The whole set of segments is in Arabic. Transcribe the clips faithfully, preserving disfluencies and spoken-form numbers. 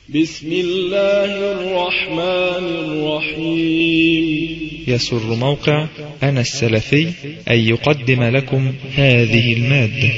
بسم الله الرحمن الرحيم. يسر موقع أنا السلفي أن يقدم لكم هذه المادة.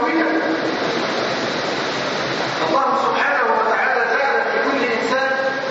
الله سبحانه وتعالى جعل في كل إنسان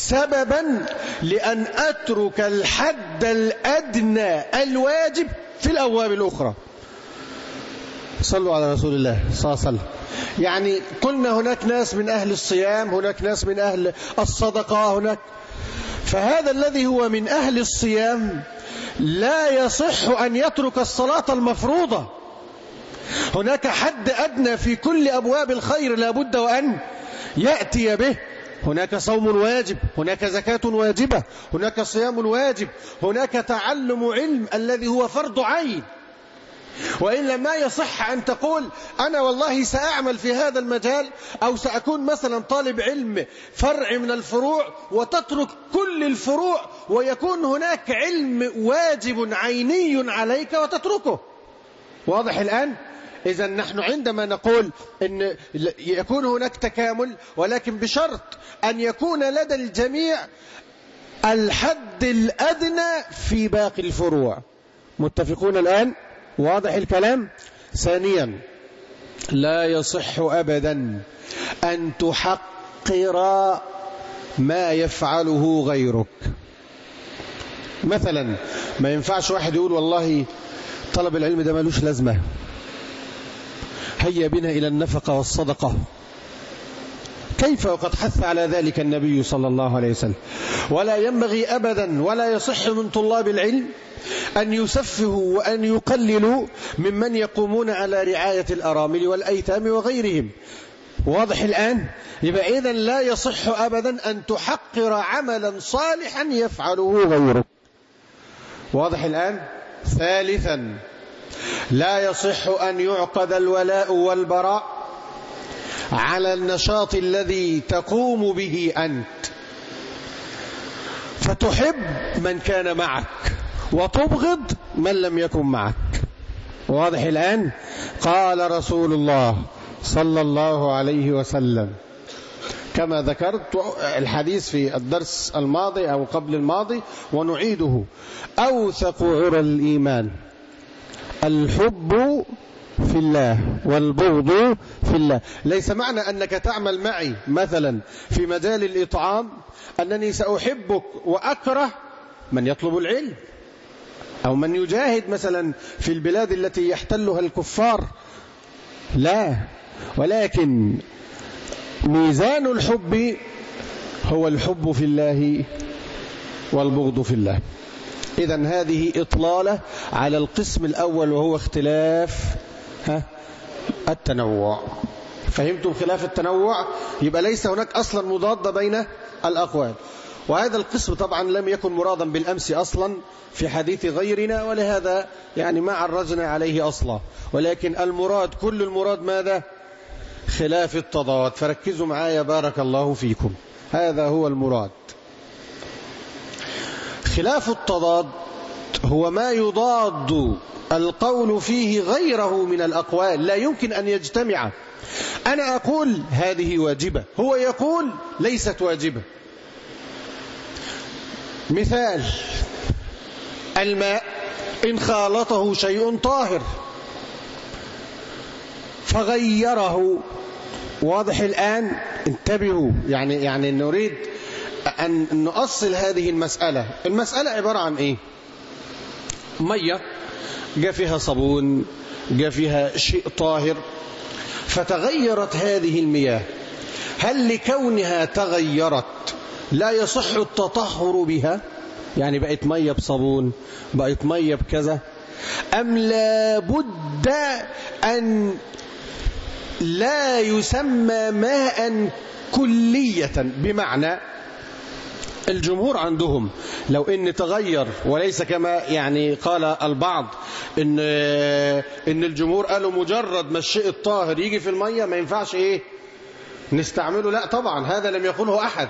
سببا لأن أترك الحد الأدنى الواجب في الأبواب الأخرى. صلوا على رسول الله صلى الله عليه وسلم. يعني قلنا هناك ناس من أهل الصيام، هناك ناس من أهل الصدقة، هناك فهذا الذي هو من أهل الصيام لا يصح أن يترك الصلاة المفروضة. هناك حد أدنى في كل أبواب الخير لا بد وأن يأتي به. هناك صوم واجب، هناك زكاة واجبة، هناك صيام واجب، هناك تعلم علم الذي هو فرض عين. وإلا ما يصح أن تقول أنا والله سأعمل في هذا المجال أو سأكون مثلا طالب علم فرع من الفروع وتترك كل الفروع ويكون هناك علم واجب عيني عليك وتتركه. واضح الآن؟ إذا نحن عندما نقول أن يكون هناك تكامل، ولكن بشرط أن يكون لدى الجميع الحد الأدنى في باقي الفروع. متفقون الآن؟ واضح الكلام؟ ثانيا، لا يصح أبدا أن تحقر ما يفعله غيرك. مثلا ما ينفعش واحد يقول والله طلب العلم ده ملوش لازمة، هيا بنا إلى النفقة والصدقة. كيف وقد حث على ذلك النبي صلى الله عليه وسلم؟ ولا ينبغي أبدا ولا يصح من طلاب العلم أن يسفهوا وأن يقللوا ممن يقومون على رعاية الأرامل والأيتام وغيرهم. واضح الآن؟ يبقى إذن لا يصح أبدا أن تحقر عملا صالحا يفعله غيرك. واضح الآن؟ ثالثا، لا يصح أن يعقد الولاء والبراء على النشاط الذي تقوم به أنت، فتحب من كان معك وتبغض من لم يكن معك. واضح الآن؟ قال رسول الله صلى الله عليه وسلم كما ذكرت الحديث في الدرس الماضي أو قبل الماضي ونعيده: أوثق عرى الإيمان الحب في الله والبغض في الله. ليس معنى أنك تعمل معي مثلا في مجال الإطعام أنني سأحبك وأكره من يطلب العلم أو من يجاهد مثلا في البلاد التي يحتلها الكفار، لا، ولكن ميزان الحب هو الحب في الله والبغض في الله. إذن هذه إطلالة على القسم الأول وهو اختلاف ها التنوع. فهمتم خلاف التنوع؟ يبقى ليس هناك أصلا مضاد بين الأقوال. وهذا القسم طبعا لم يكن مرادا بالأمس أصلا في حديث غيرنا، ولهذا يعني ما عرجنا عليه أصلا، ولكن المراد كل المراد ماذا؟ خلاف التضاد. فركزوا معايا بارك الله فيكم، هذا هو المراد. خلاف التضاد هو ما يضاد القول فيه غيره من الأقوال، لا يمكن أن يجتمع. أنا أقول هذه واجبة، هو يقول ليست واجبة. مثال: الماء إن خالطه شيء طاهر فغيره. واضح الآن؟ انتبهوا، يعني يعني نريد أن نؤصل هذه المسألة. المسألة عبارة عن إيه؟ مية جاء فيها صابون، جاء فيها شيء طاهر، فتغيرت هذه المياه. هل لكونها تغيرت لا يصح التطهر بها؟ يعني بقت مية بصابون، بقت مية بكذا، أم لا بد أن لا يسمى ماء كلية؟ بمعنى الجمهور عندهم لو ان تغير، وليس كما يعني قال البعض ان ان الجمهور قالوا مجرد ما الشيء الطاهر يجي في المية ما ينفعش ايه نستعمله. لا طبعا، هذا لم يقوله احد،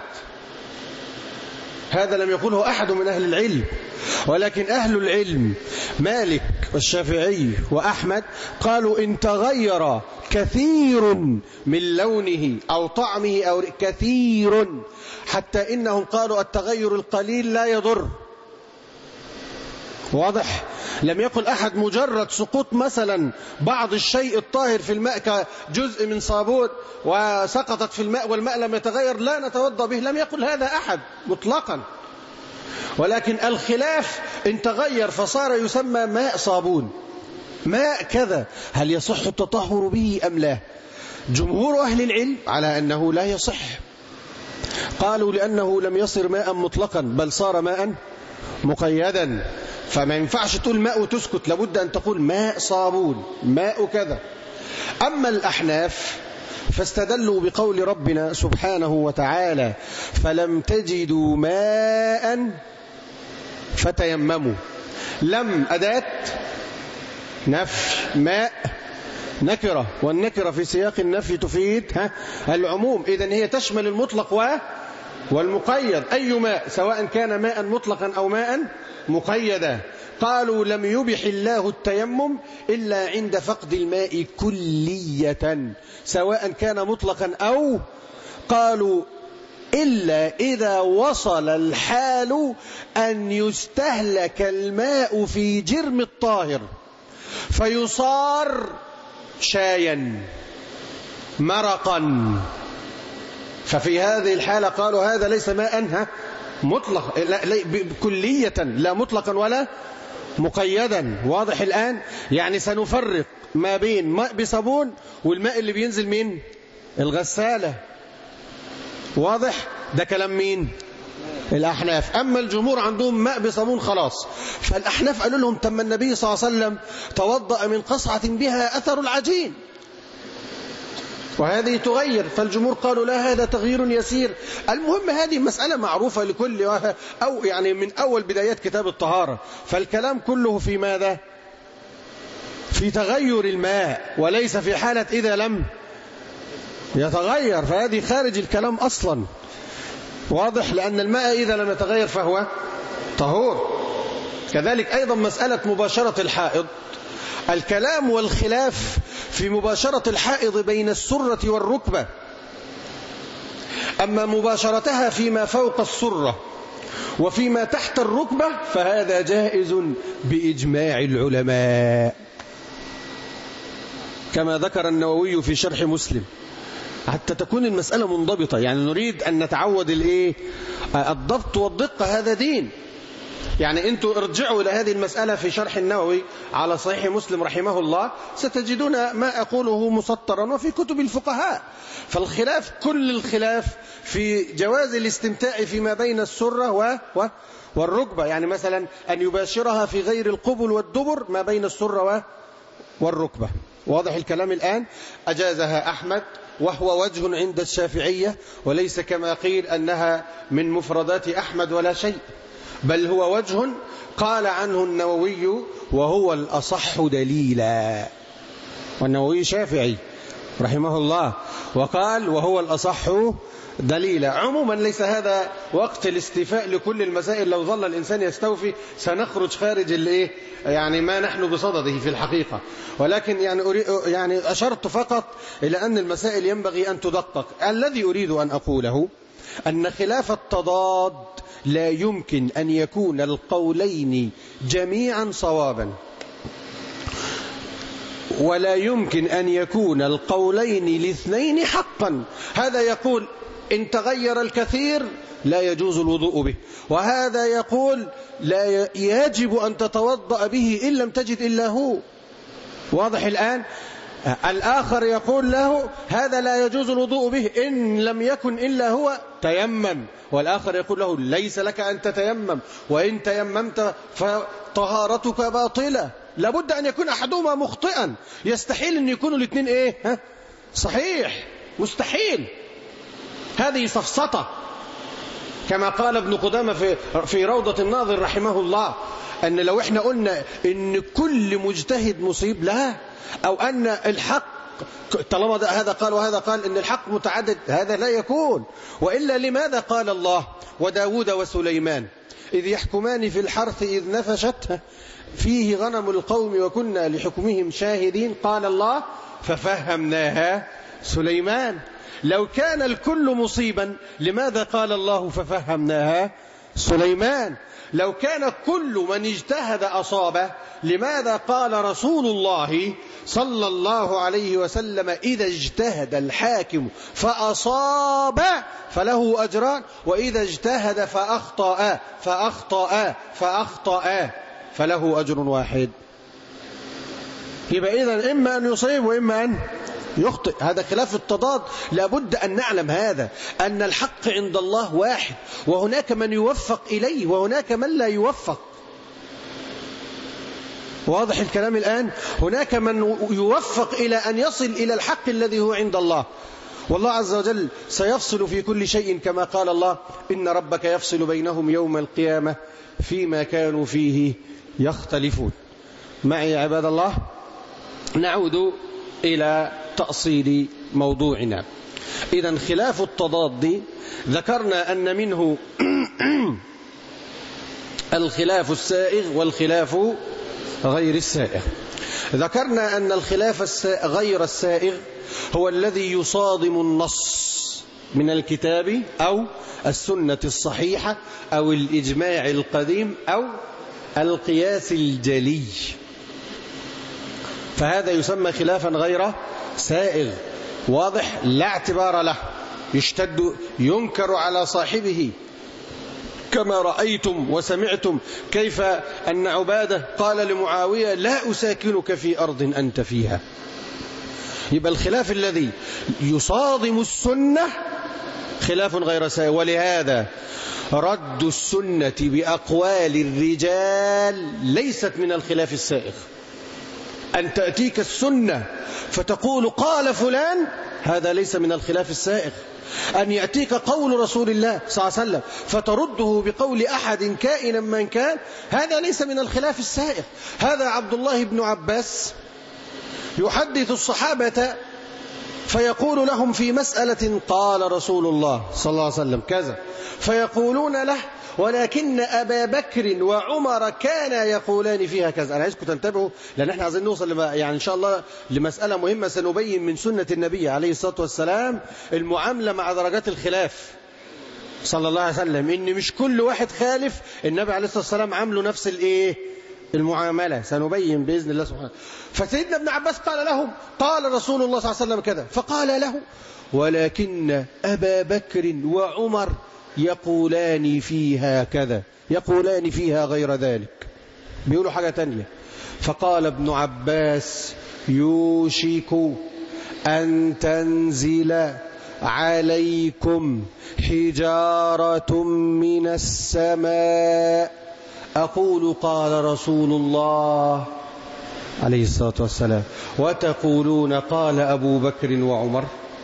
هذا لم يقوله احد من اهل العلم. ولكن اهل العلم مالك والشافعي واحمد قالوا ان تغير كثير من لونه او طعمه او كثير، حتى انهم قالوا التغير القليل لا يضر. واضح؟ لم يقل أحد مجرد سقوط مثلا بعض الشيء الطاهر في الماء كجزء من صابون وسقطت في الماء والماء لم يتغير لا نتوضأ به، لم يقل هذا أحد مطلقا. ولكن الخلاف إن تغير فصار يسمى ماء صابون، ماء كذا، هل يصح التطهر به أم لا؟ جمهور أهل العلم على أنه لا يصح، قالوا لأنه لم يصر ماء مطلقا بل صار ماء مقيدا، فما ينفعش تقول ماء وتسكت، لابد أن تقول ماء صابون، ماء كذا. أما الأحناف فاستدلوا بقول ربنا سبحانه وتعالى فلم تجدوا ماء فتيمموا. لم أداة نفي، ماء نكرة، والنكرة في سياق النفي تفيد ها العموم، إذن هي تشمل المطلق والمقيد، أي ماء سواء كان ماء مطلقا أو ماء مقيدا. قالوا لم يبح الله التيمم إلا عند فقد الماء كلية سواء كان مطلقا أو، قالوا إلا إذا وصل الحال أن يستهلك الماء في جرم الطاهر فيصار شايا مرقا، ففي هذه الحالة قالوا هذا ليس ماء مطلق لا لا كلية، لا مطلقا ولا مقيدا. واضح الآن؟ يعني سنفرق ما بين ماء بصابون والماء اللي بينزل من الغسالة. واضح؟ ده كلام مين؟ الأحناف. أما الجمهور عندهم ماء بصابون خلاص. فالأحناف قالوا لهم تم النبي صلى الله عليه وسلم توضأ من قصعة بها أثر العجين وهذه تغير، فالجمهور قالوا لا هذا تغيير يسير. المهم هذه مسألة معروفة لكل أو يعني من أول بدايات كتاب الطهارة، فالكلام كله في ماذا؟ في تغير الماء وليس في حالة إذا لم يتغير، فهذه خارج الكلام أصلا. واضح؟ لأن الماء إذا لم يتغير فهو طهور. كذلك أيضا مسألة مباشرة الحائض، الكلام والخلاف في مباشرة الحائض بين السرة والركبة. أما مباشرتها فيما فوق السرة وفيما تحت الركبة فهذا جائز بإجماع العلماء كما ذكر النووي في شرح مسلم، حتى تكون المسألة منضبطة. يعني نريد أن نتعود الإيه؟ الضبط والدقة، هذا دين. يعني أنتوا ارجعوا إلى هذه المسألة في شرح النووي على صحيح مسلم رحمه الله، ستجدون ما أقوله مسطرا وفي كتب الفقهاء. فالخلاف كل الخلاف في جواز الاستمتاع فيما بين السرة و... و... والركبة، يعني مثلا أن يباشرها في غير القبل والدبر ما بين السرة و... والركبة. واضح الكلام الآن؟ أجازها أحمد وهو وجه عند الشافعية، وليس كما قيل أنها من مفردات أحمد ولا شيء، بل هو وجه قال عنه النووي وهو الأصح دليلا، والنووي شافعي رحمه الله وقال وهو الأصح دليلا. عموما ليس هذا وقت الاستيفاء لكل المسائل، لو ظل الإنسان يستوفي سنخرج خارج الايه يعني ما نحن بصدده في الحقيقة، ولكن يعني أريد يعني أشرت فقط إلى أن المسائل ينبغي أن تدقق. الذي أريد أن أقوله أن خلاف التضاد لا يمكن أن يكون القولين جميعا صوابا، ولا يمكن أن يكون القولين الاثنين حقا. هذا يقول إن تغير الكثير لا يجوز الوضوء به، وهذا يقول لا يجب أن تتوضأ به إن لم تجد إلا هو. واضح الآن؟ الآخر يقول له هذا لا يجوز الوضوء به إن لم يكن إلا هو تيمم، والآخر يقول له ليس لك أن تتيمم، وإن تيممت فطهارتك باطلة. لابد أن يكون أحدهما مخطئا، يستحيل أن يكونوا الاثنين إيه؟ ها؟ صحيح، مستحيل. هذه سفسطة، كما قال ابن قدامة في في روضة الناظر رحمه الله، أن لو إحنا قلنا إن كل مجتهد مصيب لا، أو أن الحق طالما هذا قال وهذا قال إن الحق متعدد، هذا لا يكون. وإلا لماذا قال الله وداود وسليمان إذ يحكمان في الحرث إذ نفشت فيه غنم القوم وكنا لحكمهم شاهدين، قال الله ففهمناها سليمان. لو كان الكل مصيبا لماذا قال الله ففهمناها سليمان. لو كان كل من اجتهد أصابه، لماذا قال رسول الله صلى الله عليه وسلم إذا اجتهد الحاكم فأصاب فله أجران، وإذا اجتهد فأخطأ فأخطأ فأخطأ فله أجر واحد؟ يبقى إذن إما أن يصيب وإما أن يخطئ. هذا خلاف التضاد. لابد أن نعلم هذا، أن الحق عند الله واحد، وهناك من يوفق إليه وهناك من لا يوفق. واضح الكلام الآن؟ هناك من يوفق إلى أن يصل إلى الحق الذي هو عند الله، والله عز وجل سيفصل في كل شيء كما قال الله إن ربك يفصل بينهم يوم القيامة فيما كانوا فيه يختلفون. معي عباد الله، نعود إلى تأصيل موضوعنا. إذن خلاف التضاد ذكرنا أن منه الخلاف السائغ والخلاف غير السائغ. ذكرنا أن الخلاف غير السائغ هو الذي يصادم النص من الكتاب أو السنة الصحيحة أو الإجماع القديم أو القياس الجلي، فهذا يسمى خلافا غير سائغ. واضح؟ لا اعتبار له، يشتد ينكر على صاحبه، كما رأيتم وسمعتم كيف أن عبادة قال لمعاوية لا أساكنك في أرض أنت فيها. يبقى الخلاف الذي يصادم السنة خلاف غير سائغ. ولهذا رد السنة بأقوال الرجال ليست من الخلاف السائغ. أن تأتيك السنة فتقول قال فلان، هذا ليس من الخلاف السائغ. أن يأتيك قول رسول الله صلى الله عليه وسلم فترده بقول أحد كائنا من كان، هذا ليس من الخلاف السائغ. هذا عبد الله بن عباس يحدث الصحابة فيقول لهم في مسألة قال رسول الله صلى الله عليه وسلم كذا، فيقولون له ولكن أبا بكر وعمر كانا يقولان فيها كذا. أنا عايزكم تنتبهوا، لأن احنا عايزين نوصل لما يعني إن شاء الله لمسألة مهمة سنبين من سنة النبي عليه الصلاة والسلام المعاملة مع درجات الخلاف صلى الله عليه وسلم، إن مش كل واحد خالف النبي عليه الصلاة والسلام عامله نفس الإيه المعاملة، سنبين بإذن الله سبحانه. فسيدنا ابن عباس قال لهم قال رسول الله صلى الله عليه وسلم كذا، فقال له ولكن أبا بكر وعمر يقولان فيها كذا، يقولان فيها غير ذلك، بيقولوا حاجة تانية. فقال ابن عباس يوشك أن تنزل عليكم حجارة من السماء أقول قال رسول الله عليه الصلاة والسلام وتقولون قال أبو بكر وعمر.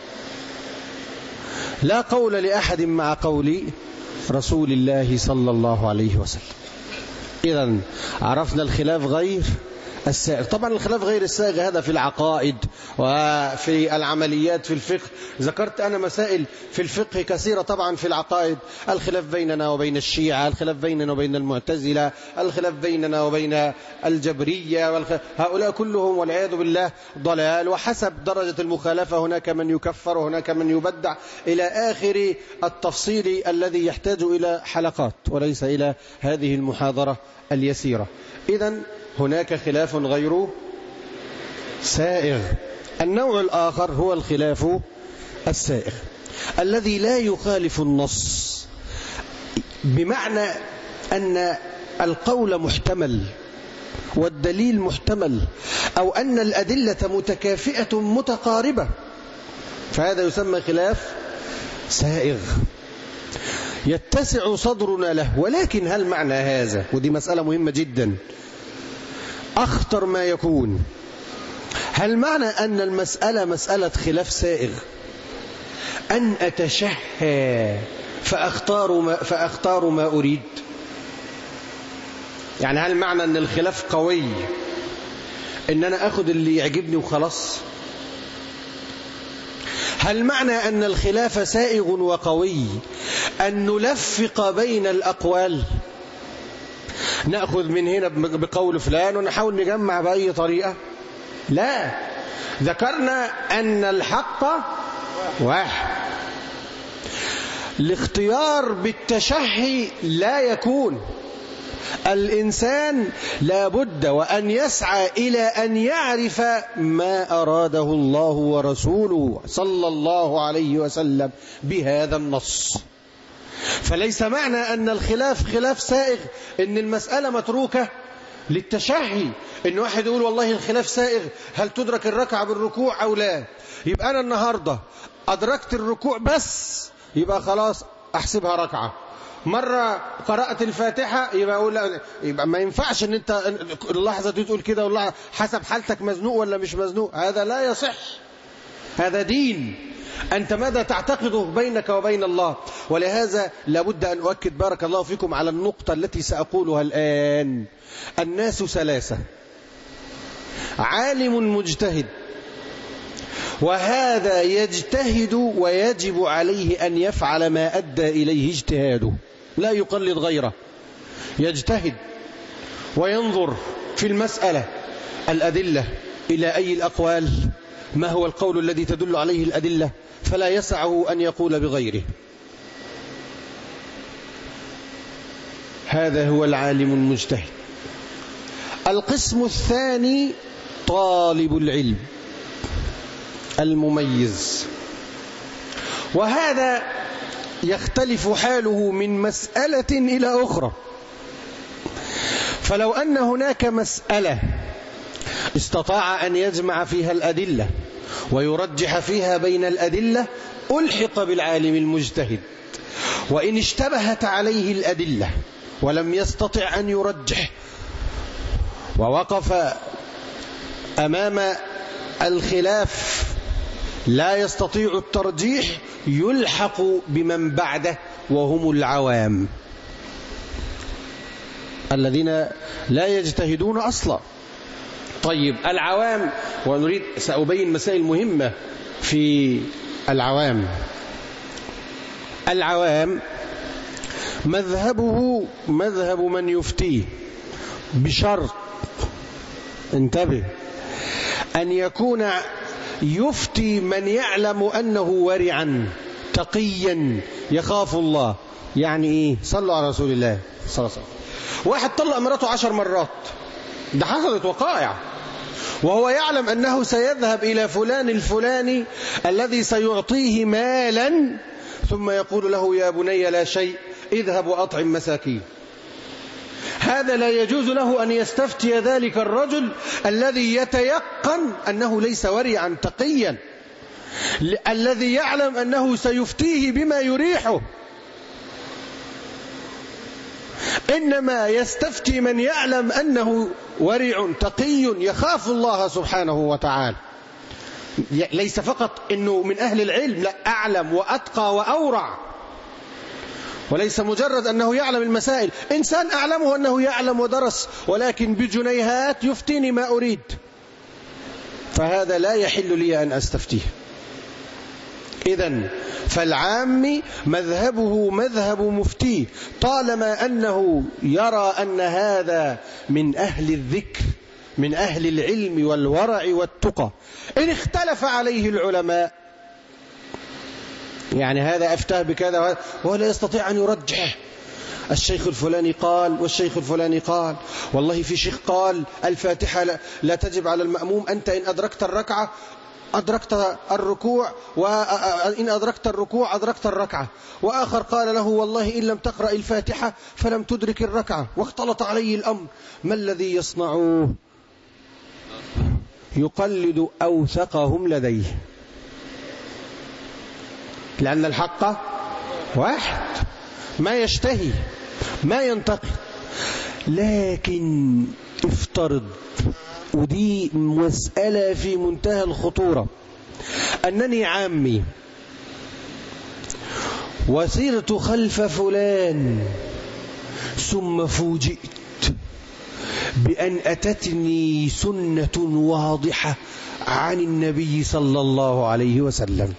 لا قول لأحد مع قول رسول الله صلى الله عليه وسلم. إذن عرفنا الخلاف غير السائغ. طبعا الخلاف غير السائغ هذا في العقائد وفي العمليات في الفقه. ذكرت أنا مسائل في الفقه كثيرة. طبعا في العقائد الخلاف بيننا وبين الشيعة، الخلاف بيننا وبين المعتزلة، الخلاف بيننا وبين الجبرية والخ... هؤلاء كلهم والعياذ بالله ضلال، وحسب درجة المخالفة هناك من يكفر وهناك من يبدع إلى آخر التفصيل الذي يحتاج إلى حلقات وليس إلى هذه المحاضرة اليسيرة. إذن هناك خلاف غير سائغ. النوع الآخر هو الخلاف السائغ الذي لا يخالف النص، بمعنى أن القول محتمل والدليل محتمل، أو أن الأدلة متكافئة متقاربة، فهذا يسمى خلاف سائغ يتسع صدرنا له. ولكن هل معنى هذا، ودي مسألة مهمة جدا أخطر ما يكون، هل معنى أن المسألة مسألة خلاف سائغ أن أتشهى فأختار ما, فأختار ما أريد؟ يعني هل معنى أن الخلاف قوي أن أنا أخذ اللي يعجبني وخلاص؟ هل معنى أن الخلاف سائغ وقوي أن نلفق بين الأقوال، نأخذ من هنا بقول فلان ونحاول نجمع بأي طريقة؟ لا، ذكرنا أن الحق واحد. الاختيار بالتشهي لا يكون. الإنسان لابد وأن يسعى إلى أن يعرف ما أراده الله ورسوله صلى الله عليه وسلم بهذا النص. فليس معنى أن الخلاف خلاف سائغ أن المسألة متروكة للتشهي، أن واحد يقول والله الخلاف سائغ هل تدرك الركعة بالركوع أو لا، يبقى أنا النهاردة أدركت الركوع بس يبقى خلاص أحسبها ركعة، مرة قرأت الفاتحة يبقى أقول لا، يبقى ما ينفعش أن أنت اللحظة دي تقول كده والله حسب حالتك مزنوق ولا مش مزنوق، هذا لا يصح، هذا دين أنت ماذا تعتقده بينك وبين الله. ولهذا لابد أن أؤكد بارك الله فيكم على النقطة التي سأقولها الآن. الناس ثلاثة: عالم مجتهد، وهذا يجتهد ويجب عليه أن يفعل ما أدى إليه اجتهاده، لا يقلد غيره، يجتهد وينظر في المسألة الأدلة إلى أي الأقوال، ما هو القول الذي تدل عليه الأدلة، فلا يسعه أن يقول بغيره. هذا هو العالم المجتهد. القسم الثاني طالب العلم المميز، وهذا يختلف حاله من مسألة إلى أخرى. فلو أن هناك مسألة استطاع أن يجمع فيها الأدلة ويرجح فيها بين الأدلة ألحق بالعالم المجتهد، وإن اشتبهت عليه الأدلة ولم يستطع أن يرجح ووقف أمام الخلاف لا يستطيع الترجيح يلحق بمن بعده وهم العوام الذين لا يجتهدون أصلا. طيب العوام، ونريد سأبين مسائل مهمة في العوام. العوام مذهبه مذهب من يفتيه بشرط، انتبه، أن يكون يفتي من يعلم أنه ورعا تقيا يخاف الله. يعني إيه؟ صلوا على رسول الله صلى الله عليه وسلم. واحد طلق مراته عشر مرات، ده حصلت وقائع، وهو يعلم أنه سيذهب إلى فلان الفلاني الذي سيعطيه مالا ثم يقول له يا بني لا شيء اذهب وأطعم مساكين. هذا لا يجوز له أن يستفتي ذلك الرجل الذي يتيقن أنه ليس ورعا تقيا، الذي يعلم أنه سيفتيه بما يريحه. إنما يستفتي من يعلم أنه ورع تقي يخاف الله سبحانه وتعالى، ليس فقط أنه من أهل العلم، لا، أعلم وأتقى وأورع، وليس مجرد أنه يعلم المسائل. إنسان أعلمه أنه يعلم ودرس ولكن بجنيهات يفتيني ما أريد، فهذا لا يحل لي أن أستفتيه. إذن فالعام مذهبه مذهب مفتيه طالما أنه يرى أن هذا من أهل الذكر من أهل العلم والورع والتقى. إن اختلف عليه العلماء، يعني هذا أفتاه بكذا وهو لا يستطيع أن يرجح، الشيخ الفلاني قال والشيخ الفلاني قال، والله في شيخ قال الفاتحة لا تجب على المأموم، أنت إن أدركت الركعة أدركت الركوع، وإن أدركت الركوع أدركت الركعة، وآخر قال له والله إن لم تقرأ الفاتحة فلم تدرك الركعة، واختلط عليه الأمر. ما الذي يصنعوه؟ يقلد أوثقهم لديه، لأن الحق واحد، ما يشتهي ما ينتقد. لكن افترض، ودي مسألة في منتهى الخطورة، أنني عامي وسرت خلف فلان ثم فوجئت بأن أتتني سنة واضحة عن النبي صلى الله عليه وسلم.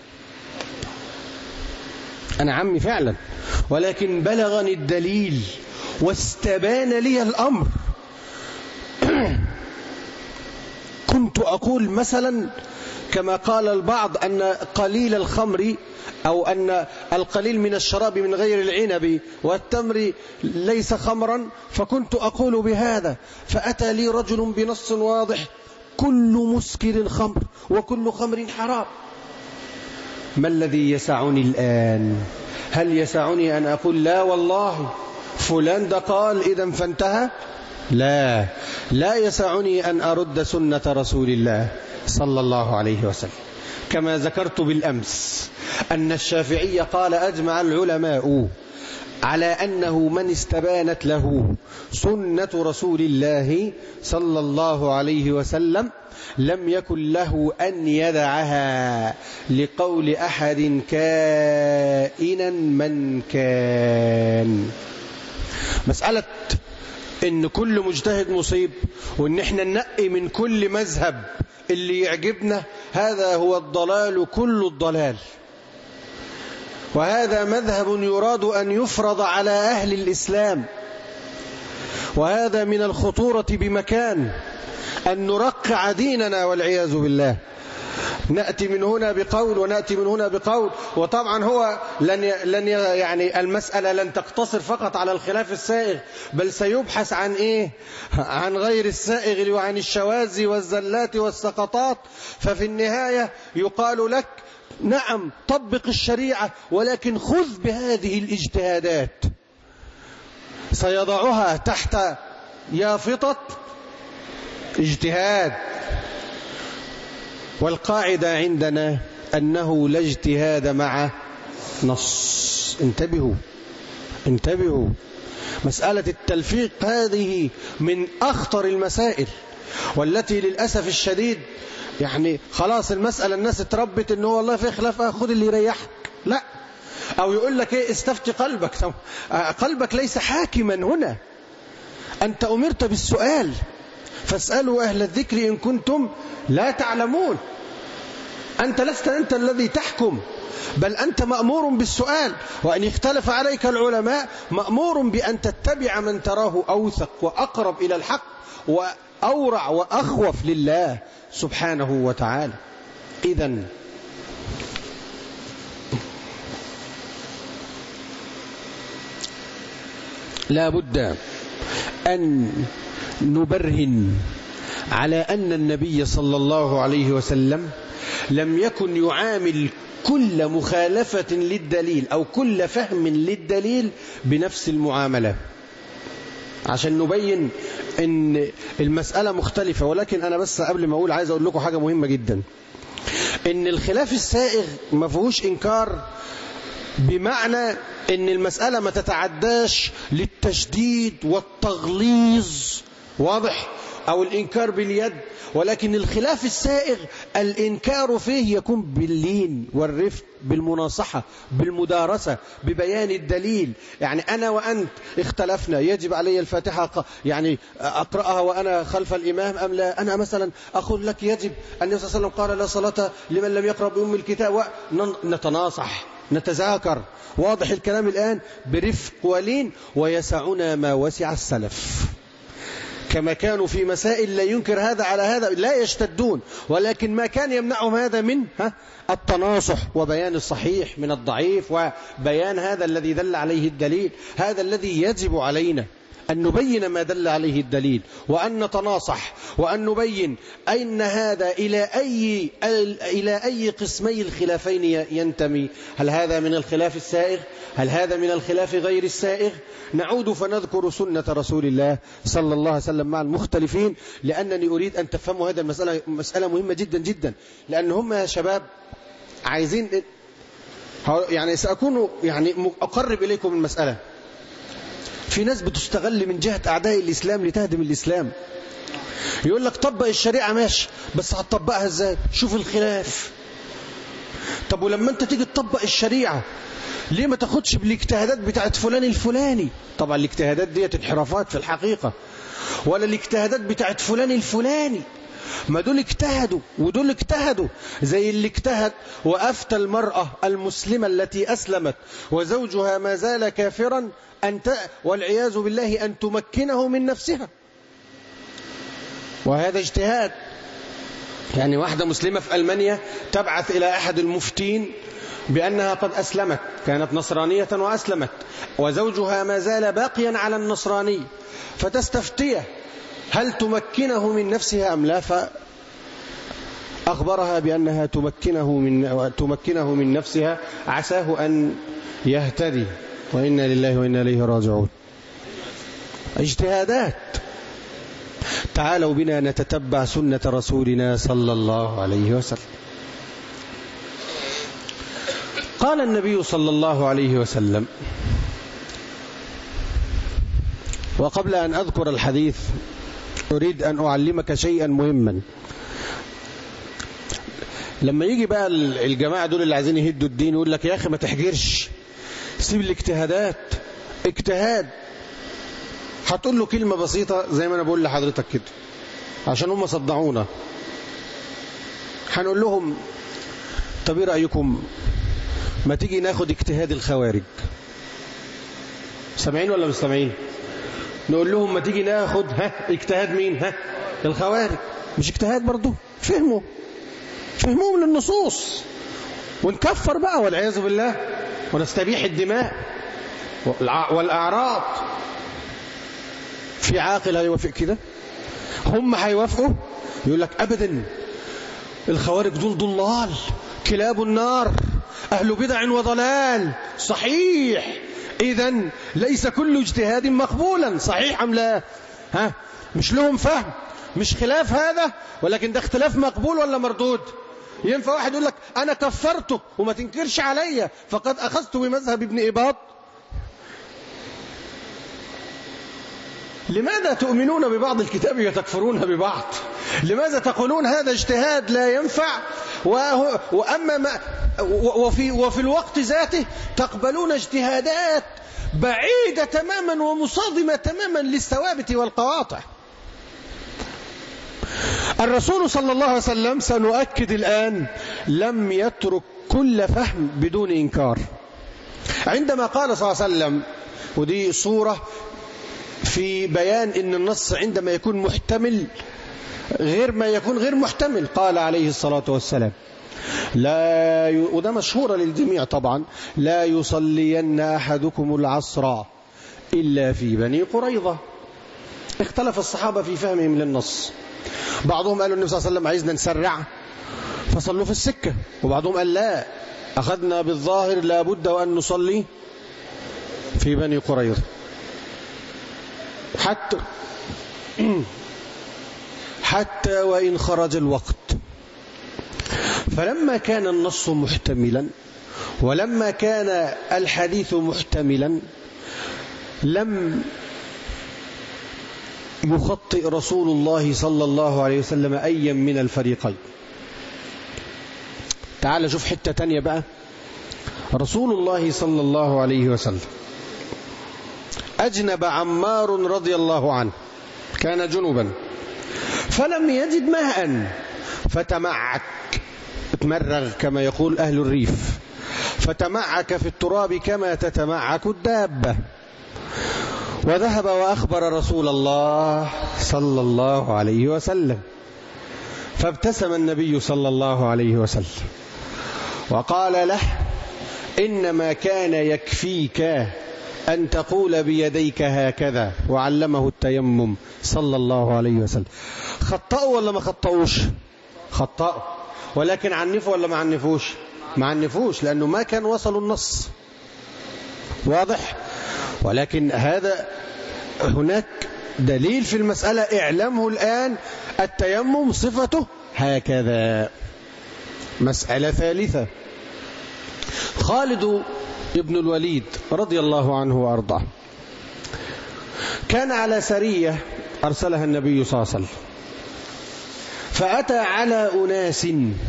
أنا عمي فعلا، ولكن بلغني الدليل واستبان لي الأمر. كنت أقول مثلا كما قال البعض أن قليل الخمر أو أن القليل من الشراب من غير العنب والتمر ليس خمرا، فكنت أقول بهذا، فأتى لي رجل بنص واضح: كل مسكر خمر وكل خمر حرام. ما الذي يسعني الآن؟ هل يسعني أن أقول لا والله فلان ده قال إذا فانتهى؟ لا، لا يسعني أن أرد سنة رسول الله صلى الله عليه وسلم. كما ذكرت بالأمس أن الشافعي قال: أجمع العلماء على أنه من استبانت له سنة رسول الله صلى الله عليه وسلم لم يكن له أن يدعها لقول أحد كائنا من كان. مسألة إن كل مجتهد مصيب وإن احنا ننقي من كل مذهب اللي يعجبنا، هذا هو الضلال كل الضلال، وهذا مذهب يراد أن يفرض على أهل الإسلام، وهذا من الخطورة بمكان أن نرقع ديننا والعياذ بالله. نأتي من هنا بقول ونأتي من هنا بقول، وطبعا هو لن لن يعني المسألة لن تقتصر فقط على الخلاف السائغ، بل سيبحث عن إيه؟ عن غير السائغ وعن الشواذ والزلات والسقطات. ففي النهاية يقال لك: نعم طبق الشريعة، ولكن خذ بهذه الاجتهادات. سيضعها تحت يافطة اجتهاد. والقاعدة عندنا أنه لا اجتهاد مع نص. انتبهوا انتبهوا، مسألة التلفيق هذه من أخطر المسائل، والتي للأسف الشديد يعني خلاص المسألة الناس اتربت إنه والله في خلاف خذ اللي يريحك. لا، أو يقول لك إيه؟ استفتي قلبك. قلبك ليس حاكما هنا، أنت أمرت بالسؤال، فاسألوا أهل الذكر إن كنتم لا تعلمون. أنت لست أنت الذي تحكم، بل أنت مأمور بالسؤال. وأن اختلف عليك العلماء مأمور بأن تتبع من تراه أوثق وأقرب إلى الحق وأورع وأخوف لله سبحانه وتعالى. إذن لا بد أن نبرهن على أن النبي صلى الله عليه وسلم لم يكن يعامل كل مخالفة للدليل أو كل فهم للدليل بنفس المعاملة، عشان نبين أن المسألة مختلفة. ولكن أنا بس قبل ما أقول عايز أقول لكم حاجة مهمة جدا، أن الخلاف السائغ ما فيهوش إنكار بمعنى أن المسألة ما تتعداش للتشديد والتغليظ، واضح؟ أو الإنكار باليد. ولكن الخلاف السائغ الإنكار فيه يكون باللين والرفق، بالمناصحة، بالمدارسة، ببيان الدليل. يعني أنا وأنت اختلفنا، يجب علي الفاتحة يعني أقرأها وأنا خلف الإمام أم لا؟ أنا مثلا أقول لك يجب. النبي صلى الله عليه وسلم قال: لا صلاة لمن لم يقرأ بأم الكتاب. ونتناصح، نتذاكر، واضح الكلام الآن، برفق ولين. ويسعنا ما وسع السلف، كما كانوا في مسائل لا ينكر هذا على هذا، لا يشتدون، ولكن ما كان يمنعهم هذا من ها التناصح وبيان الصحيح من الضعيف وبيان هذا الذي دل عليه الدليل. هذا الذي يجب علينا أن نبين ما دل عليه الدليل، وأن نتناصح، وأن نبين أين هذا إلى أي إلى أي قسمي الخلافين ينتمي. هل هذا من الخلاف السائغ؟ هل هذا من الخلاف غير السائغ؟ نعود فنذكر سنة رسول الله صلى الله عليه وسلم مع المختلفين، لأنني أريد أن تفهموا هذا المسألة، مسألة مهمة جدا جدا. لأن هم يا شباب عايزين يعني سأكون يعني أقرب إليكم المسألة. في ناس بتستغل من جهة أعداء الإسلام لتهدم الإسلام. يقول لك طبق الشريعة ماشي، بس هتطبقها إزاي؟ شوف الخلاف. طب ولما أنت تيجي تطبق الشريعة ليه ما تاخدش بالاجتهادات بتاعت فلان الفلاني؟ طبعا الاجتهادات دي انحرافات في الحقيقة. ولا الاجتهادات بتاعت فلان الفلاني، ما دول اجتهدوا ودول اجتهدوا. زي اللي اجتهد وأفتى المرأة المسلمة التي أسلمت وزوجها ما زال كافرا أن ت... والعياذ بالله أن تمكنه من نفسها، وهذا اجتهاد. يعني واحدة مسلمة في ألمانيا تبعث إلى أحد المفتين بأنها قد أسلمت، كانت نصرانية وأسلمت، وزوجها ما زال باقيا على النصراني، فتستفتيه هل تمكنه من نفسها أم لا، فأخبرها بأنها تمكنه من, تمكنه من نفسها، عساه أن يهتدي، وإنا لله وإنا إليه راجعون. اجتهادات. تعالوا بنا نتتبع سنة رسولنا صلى الله عليه وسلم. قال النبي صلى الله عليه وسلم، وقبل أن أذكر الحديث أريد أن أعلمك شيئا مهما. لما يجي بقى الجماعة دول اللي عايزين يهدوا الدين يقول لك يا أخي ما تحجرش، سيب الاجتهادات، اجتهاد. هتقول له كلمة بسيطة زي ما أنا بقول لحضرتك كده عشان هم صدعونا. هنقول لهم طب ايه رأيكم ما تيجي ناخد اجتهاد الخوارج؟ سامعين ولا مش سامعين؟ نقول لهم ما تيجي ناخد ها اجتهاد مين؟ ها الخوارج. مش اجتهاد برضو؟ فهموا فهموا من النصوص، ونكفر بقى والعياذ بالله، ونستبيح الدماء والأعراض. في عاقل هيوافق كده؟ هم هيوافقوا؟ يقول لك أبدا، الخوارج دول ضلال، كلاب النار، أهل بدع وضلال. صحيح، إذن ليس كل اجتهاد مقبولا. صحيح أم لا؟ ها؟ مش لهم فهم، مش خلاف هذا، ولكن ده اختلاف مقبول ولا مردود؟ ينفع واحد يقول لك أنا كفرته وما تنكرش عليا فقد أخذت بمذهب ابن إباط؟ لماذا تؤمنون ببعض الكتاب وتكفرون ببعض؟ لماذا تقولون هذا اجتهاد لا ينفع وأما ما وفي, وفي الوقت ذاته تقبلون اجتهادات بعيدة تماما ومصادمة تماما للثوابت والقواطع؟ الرسول صلى الله عليه وسلم، سنؤكد الآن، لم يترك كل فهم بدون إنكار. عندما قال صلى الله عليه وسلم، ودي صورة في بيان ان النص عندما يكون محتمل غير ما يكون غير محتمل، قال عليه الصلاة والسلام لا ي... وده مشهورة للجميع طبعا، لا يصلين أحدكم العصر إلا في بني قريظة. اختلف الصحابة في فهمهم للنص. بعضهم قالوا النبي صلى الله عليه وسلم عايزنا نسرع فصلوا في السكة، وبعضهم قال لا، أخذنا بالظاهر لا بد وأن نصلي في بني قريظة حتى حتى وإن خرج الوقت. فلما كان النص محتملا ولما كان الحديث محتملا لم يخطئ رسول الله صلى الله عليه وسلم أيا من الفريقين. تعال شوف حتة تانية بقى. رسول الله صلى الله عليه وسلم أجنب عمار رضي الله عنه، كان جنبا فلم يجد ماء فتمعك، اتمرغ كما يقول أهل الريف، فتمعك في التراب كما تتمعك الدابة، وذهب وأخبر رسول الله صلى الله عليه وسلم، فابتسم النبي صلى الله عليه وسلم وقال له إنما كان يكفيك أن تقول بيديك هكذا، وعلمه التيمم صلى الله عليه وسلم. خطأوا ولا ما خطأوش؟ خطأوا، ولكن عنفوا ولا ما عنفوش؟ ما عنفوش، لأنه ما كان وصلوا النص، واضح؟ ولكن هذا هناك دليل في المسألة، اعلمه الآن، التيمم صفته هكذا. مسألة ثالثة، خالد ابن الوليد رضي الله عنه وأرضاه كان على سرية أرسلها النبي صلى الله عليه وسلم، فأتى على أناس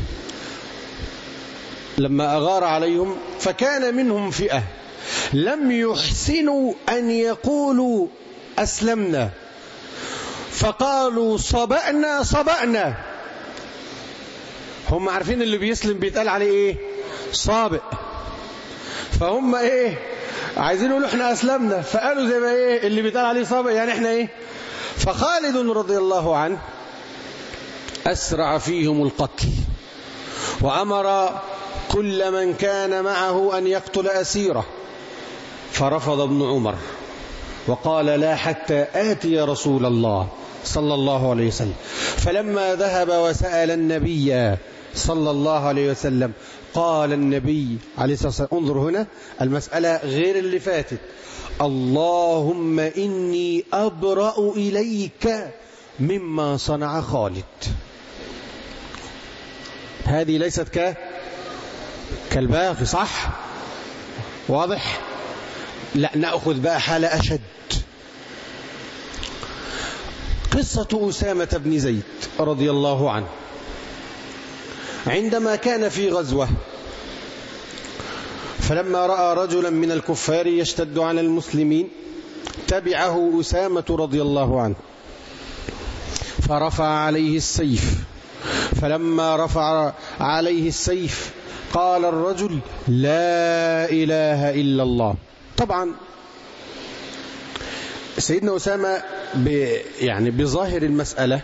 لما أغار عليهم، فكان منهم فئة لم يحسنوا أن يقولوا أسلمنا، فقالوا صبأنا صبأنا. هم عارفين اللي بيسلم بيتقال عليه إيه؟ صابئ. فهم إيه؟ عايزين يقولوا إحنا أسلمنا، فقالوا زي ما إيه اللي بيتقال عليه صابئ، يعني إحنا إيه؟ فخالد رضي الله عنه أسرع فيهم القتل، وأمر كل من كان معه أن يقتل أسيره، فرفض ابن عمر وقال لا حتى آتي رسول الله صلى الله عليه وسلم. فلما ذهب وسأل النبي صلى الله عليه وسلم قال النبي عليه الصلاة والسلام، انظر هنا المسألة غير اللي فاتت، اللهم إني أبرأ إليك مما صنع خالد. هذه ليست ك كالباقي، صح؟ واضح؟ لا، نأخذ بقى حالة أشد. قصة أسامة بن زيد رضي الله عنه عندما كان في غزوة، فلما رأى رجلا من الكفار يشتد على المسلمين تبعه أسامة رضي الله عنه فرفع عليه السيف. فلما رفع عليه السيف قال الرجل لا إله إلا الله. طبعا سيدنا أسامة يعني بظاهر المسألة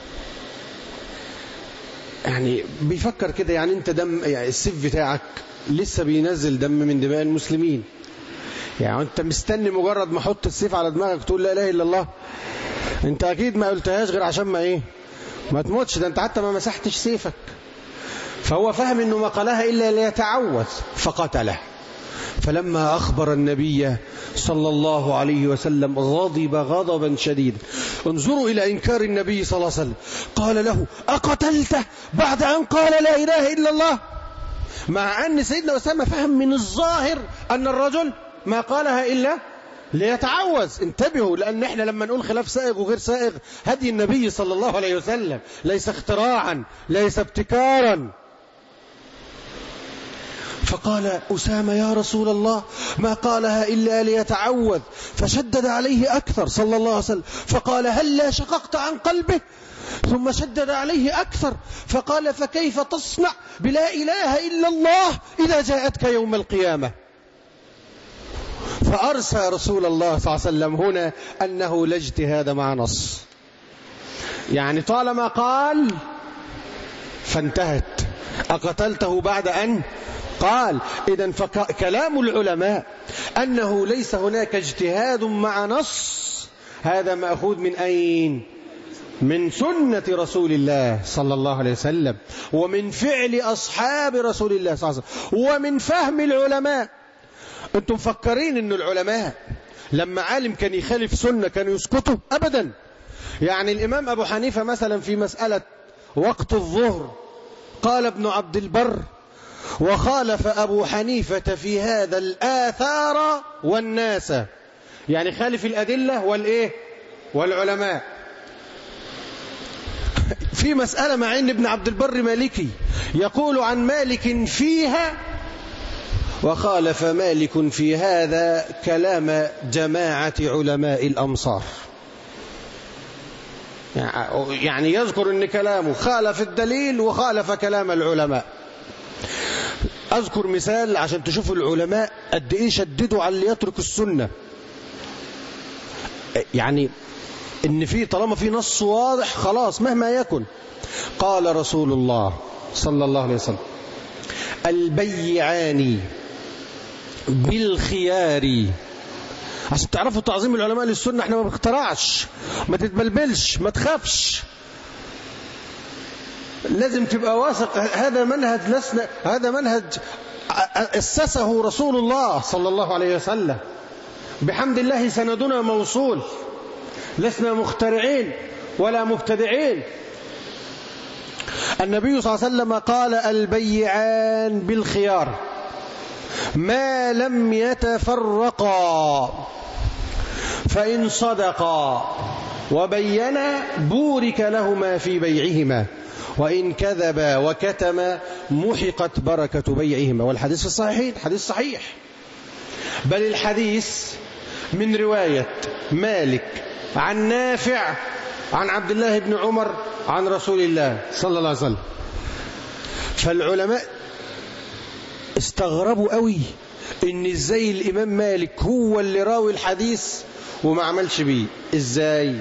يعني بيفكر كده، يعني انت دم يعني السيف بتاعك لسه بينزل دم من دماء المسلمين، يعني انت مستني مجرد ما احط السيف على دماغك تقول لا اله الا الله؟ انت اكيد ما قلتهاش غير عشان ما ايه ما تموتش، ده انت حتى ما مسحتش سيفك. فهو فهم انه ما قالها الا ليتعوذ فقتله. فلما أخبر النبي صلى الله عليه وسلم غضب غضبا شديدا. انظروا إلى إنكار النبي صلى الله عليه وسلم، قال له أقتلته بعد أن قال لا إله إلا الله؟ مع أن سيدنا أسامة فهم من الظاهر أن الرجل ما قالها إلا ليتعوذ. انتبهوا، لأن احنا لما نقول خلاف سائغ وغير سائغ هدي النبي صلى الله عليه وسلم، ليس اختراعا ليس ابتكارا. فقال أسامة يا رسول الله ما قالها إلا ليتعوذ، فشدد عليه أكثر صلى الله عليه وسلم، فقال هل لا شققت عن قلبه؟ ثم شدد عليه أكثر فقال فكيف تصنع بلا إله إلا الله إذا جاءتك يوم القيامة؟ فأرسى رسول الله صلى الله عليه وسلم هنا أنه لا اجتهاد مع نص، يعني طالما قال فانتهت. أقتلته بعد أن قال؟ إذن فكلام العلماء أنه ليس هناك اجتهاد مع نص، هذا مأخوذ من أين؟ من سنة رسول الله صلى الله عليه وسلم، ومن فعل أصحاب رسول الله صلى الله عليه وسلم، ومن فهم العلماء. أنتم مفكرين أن العلماء لما عالم كان يخالف سنة كانوا يسكتوا؟ أبدا. يعني الإمام أبو حنيفة مثلا في مسألة وقت الظهر قال ابن عبد البر وخالف أبو حنيفة في هذا الآثار والناس، يعني خالف الأدلة والإيه والعلماء في مسألة، مع أن ابن عبد البر مالكي يقول عن مالك فيها وخالف مالك في هذا كلام جماعة علماء الأمصار، يعني يذكر أن كلامه خالف الدليل وخالف كلام العلماء. أذكر مثال عشان تشوفوا العلماء قد إيه شددوا على اللي يترك السنة، يعني إن في طالما في نص واضح خلاص مهما يكن. قال رسول الله صلى الله عليه وسلم البيعان بالخيار. عشان تعرفوا تعظيم العلماء للسنة، احنا ما بنخترعش، ما تتبلبلش، ما تخافش، لازم تبقى واثق. هذا منهج لسنا هذا منهج أسسه رسول الله صلى الله عليه وسلم، بحمد الله سندنا موصول، لسنا مخترعين ولا مبتدعين. النبي صلى الله عليه وسلم قال البيعان بالخيار ما لم يتفرقا، فإن صدقا وبينا بورك لهما في بيعهما، وإن كذبا وكتما محقت بركة بيعهما. والحديث في الصحيحين، حديث صحيح، بل الحديث من رواية مالك عن نافع عن عبد الله بن عمر عن رسول الله صلى الله عليه وسلم. فالعلماء استغربوا قوي ان ازاي الامام مالك هو اللي راوي الحديث وما عملش بيه. ازاي؟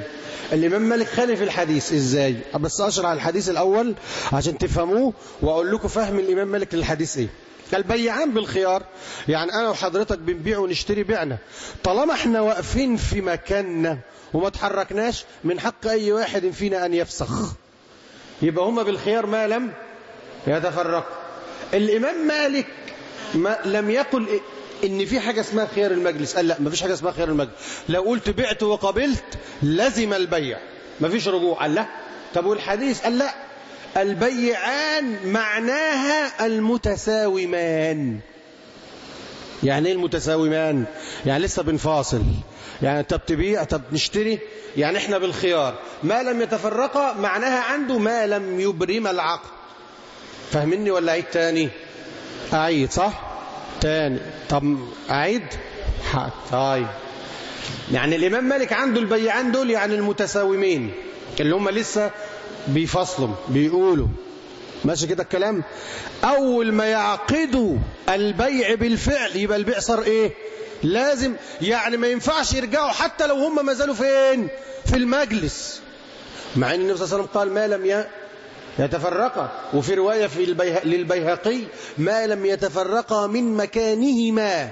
الإمام مالك خالف الحديث إزاي؟ بس أشرح الحديث الأول عشان تفهموه وأقول لكم فهم الإمام مالك للحديث إيه. البيعان بالخيار، يعني أنا وحضرتك بنبيع ونشتري بعنا، طالما احنا واقفين في مكاننا وما تحركناش من حق أي واحد فينا أن يفسخ، يبقى هما بالخيار ما لم يتفرق. الإمام مالك ما لم يقل إن في حاجة اسمها خيار المجلس، قال لا ما فيش حاجة اسمها خيار المجلس، لو قلت بعت وقبلت لزم البيع ما فيش رجوع. قال لا. طب والحديث؟ قال لا، البيعان معناها المتساومان. يعني ايه المتساومان؟ يعني لسه بنفاصل، يعني طب تبيع طب نشتري، يعني احنا بالخيار ما لم يتفرقا، معناها عنده ما لم يبرم العقد. فاهمني ولا أعيد تاني؟ أعيد صح؟ تاني. طب أعيد؟ طيب، يعني الإمام مالك عنده البيعان دول يعني المتساومين اللي هم لسه بيفصلوا بيقولوا ماشي كده الكلام. أول ما يعقدوا البيع بالفعل يبقى البيع صار إيه؟ لازم، يعني ما ينفعش يرجعوا حتى لو هم ما زالوا فين؟ في المجلس، مع أن النبي صلى الله عليه وسلم قال ما لم يتفرقا، وفي رواية في البيه... للبيهقي ما لم يتفرقا من مكانهما،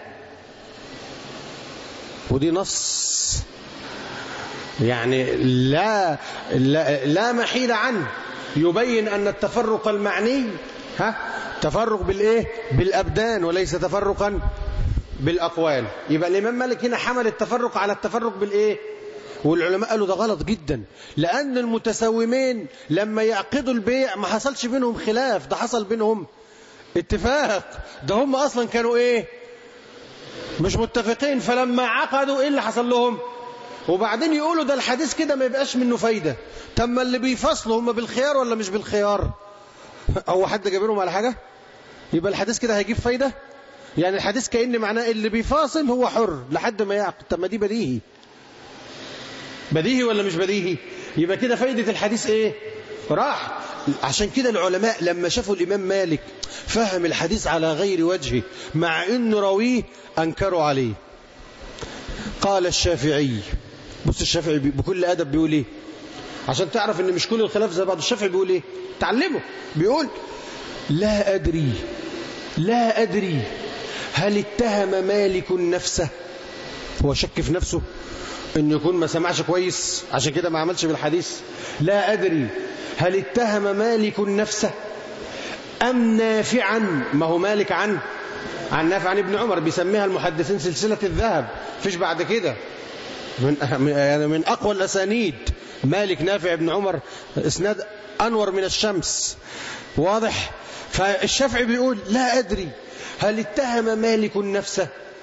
ودي نص يعني لا لا, لا محيل عنه، يبين أن التفرق المعني ها تفرق بالإيه؟ بالأبدان وليس تفرقا بالأقوال. يبقى الإمام مالك هنا حمل التفرق على التفرق بالإيه؟ والعلماء قالوا ده غلط جدا، لأن المتساومين لما يعقدوا البيع ما حصلش بينهم خلاف، ده حصل بينهم اتفاق، ده هم أصلا كانوا إيه؟ مش متفقين، فلما عقدوا إيه اللي حصل لهم؟ وبعدين يقولوا ده الحديث كده ما يبقاش منه فايدة. تم اللي بيفصلوا هم بالخيار ولا مش بالخيار؟ أو حد جابلهم على حاجة؟ يبقى الحديث كده هيجيب فايدة؟ يعني الحديث كأن معناه اللي بيفاصل هو حر لحد ما يعقد. طب ما دي بديهي، بديهي ولا مش بديهي؟ يبقى كده فايدة الحديث ايه؟ راح. عشان كده العلماء لما شافوا الإمام مالك فهم الحديث على غير وجهه مع انه راويه انكروا عليه. قال الشافعي، بص الشافعي بكل أدب بيقول ايه عشان تعرف ان مش كل الخلاف زي بعض. الشافعي بيقول ايه؟ تعلمه. بيقول لا أدري لا أدري هل اتهم مالك نفسه، هو شك في نفسه إن يكون ما سمعش كويس عشان كده ما عملش بالحديث. لا أدري هل اتهم مالك نفسه أم نافعا، ما هو مالك عن عن نافع عن ابن عمر، بيسميها المحدثين سلسلة الذهب، فيش بعد كده من, يعني من أقوى الأسانيد. مالك نافع ابن عمر اسناد أنور من الشمس، واضح. فالشافعي بيقول لا أدري هل اتهم مالك نفسه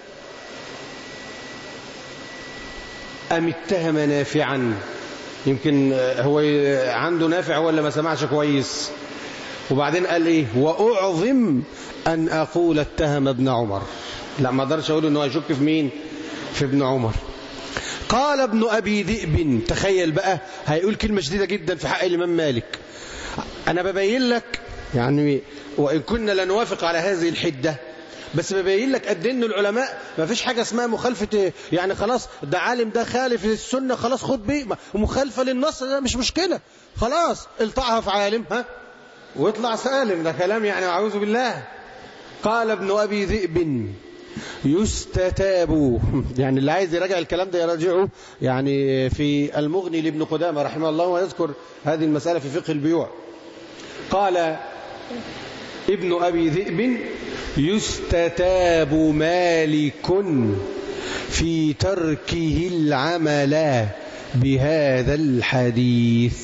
أم اتهم نافعا، يمكن هو عنده نافع ولا ما سمعش كويس. وبعدين قال ايه؟ وأعظم أن أقول اتهم ابن عمر، لا ما اقدرش أقول أنه يشك في مين؟ في ابن عمر. قال ابن أبي ذئب، تخيل بقى هيقول كلمة شديدة جدا في حق الإمام مالك. أنا ببين لك يعني وإن كنا لا نوافق على هذه الحدة، بس ببين لك قد ان العلماء ما فيش حاجة اسمها مخالفة، يعني خلاص ده عالم ده خالف السنة خلاص خد بيه، ومخالفة للنص ده مش مشكلة، خلاص الطعها في عالم ها واطلع سالم، ده كلام يعني أعوذ بالله. قال ابن أبي ذئب يستتاب، يعني اللي عايز يراجع الكلام ده يراجعه يعني في المغني لابن قدامة رحمه الله، ويذكر هذه المسألة في فقه البيوع. قال ابن أبي ذئب يستتاب مالك في تركه العمل بهذا الحديث.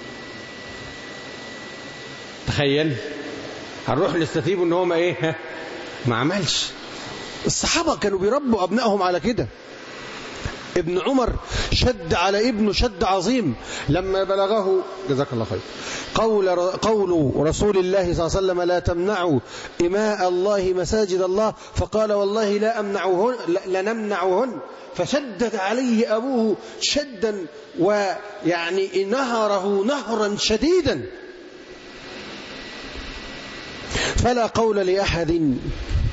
تخيل هنروح نستتيب ان هو ما ايه ما عملش. الصحابة كانوا بيربوا ابنائهم على كده. ابن عمر شد على ابنه شد عظيم لما بلغه جزاك الله خير قول قول رسول الله صلى الله عليه وسلم لا تمنعوا إماء الله مساجد الله، فقال والله لا أمنعهن لنمنعهن، فشدد عليه أبوه شدا ويعني نهره نهرا شديدا. فلا قول لأحد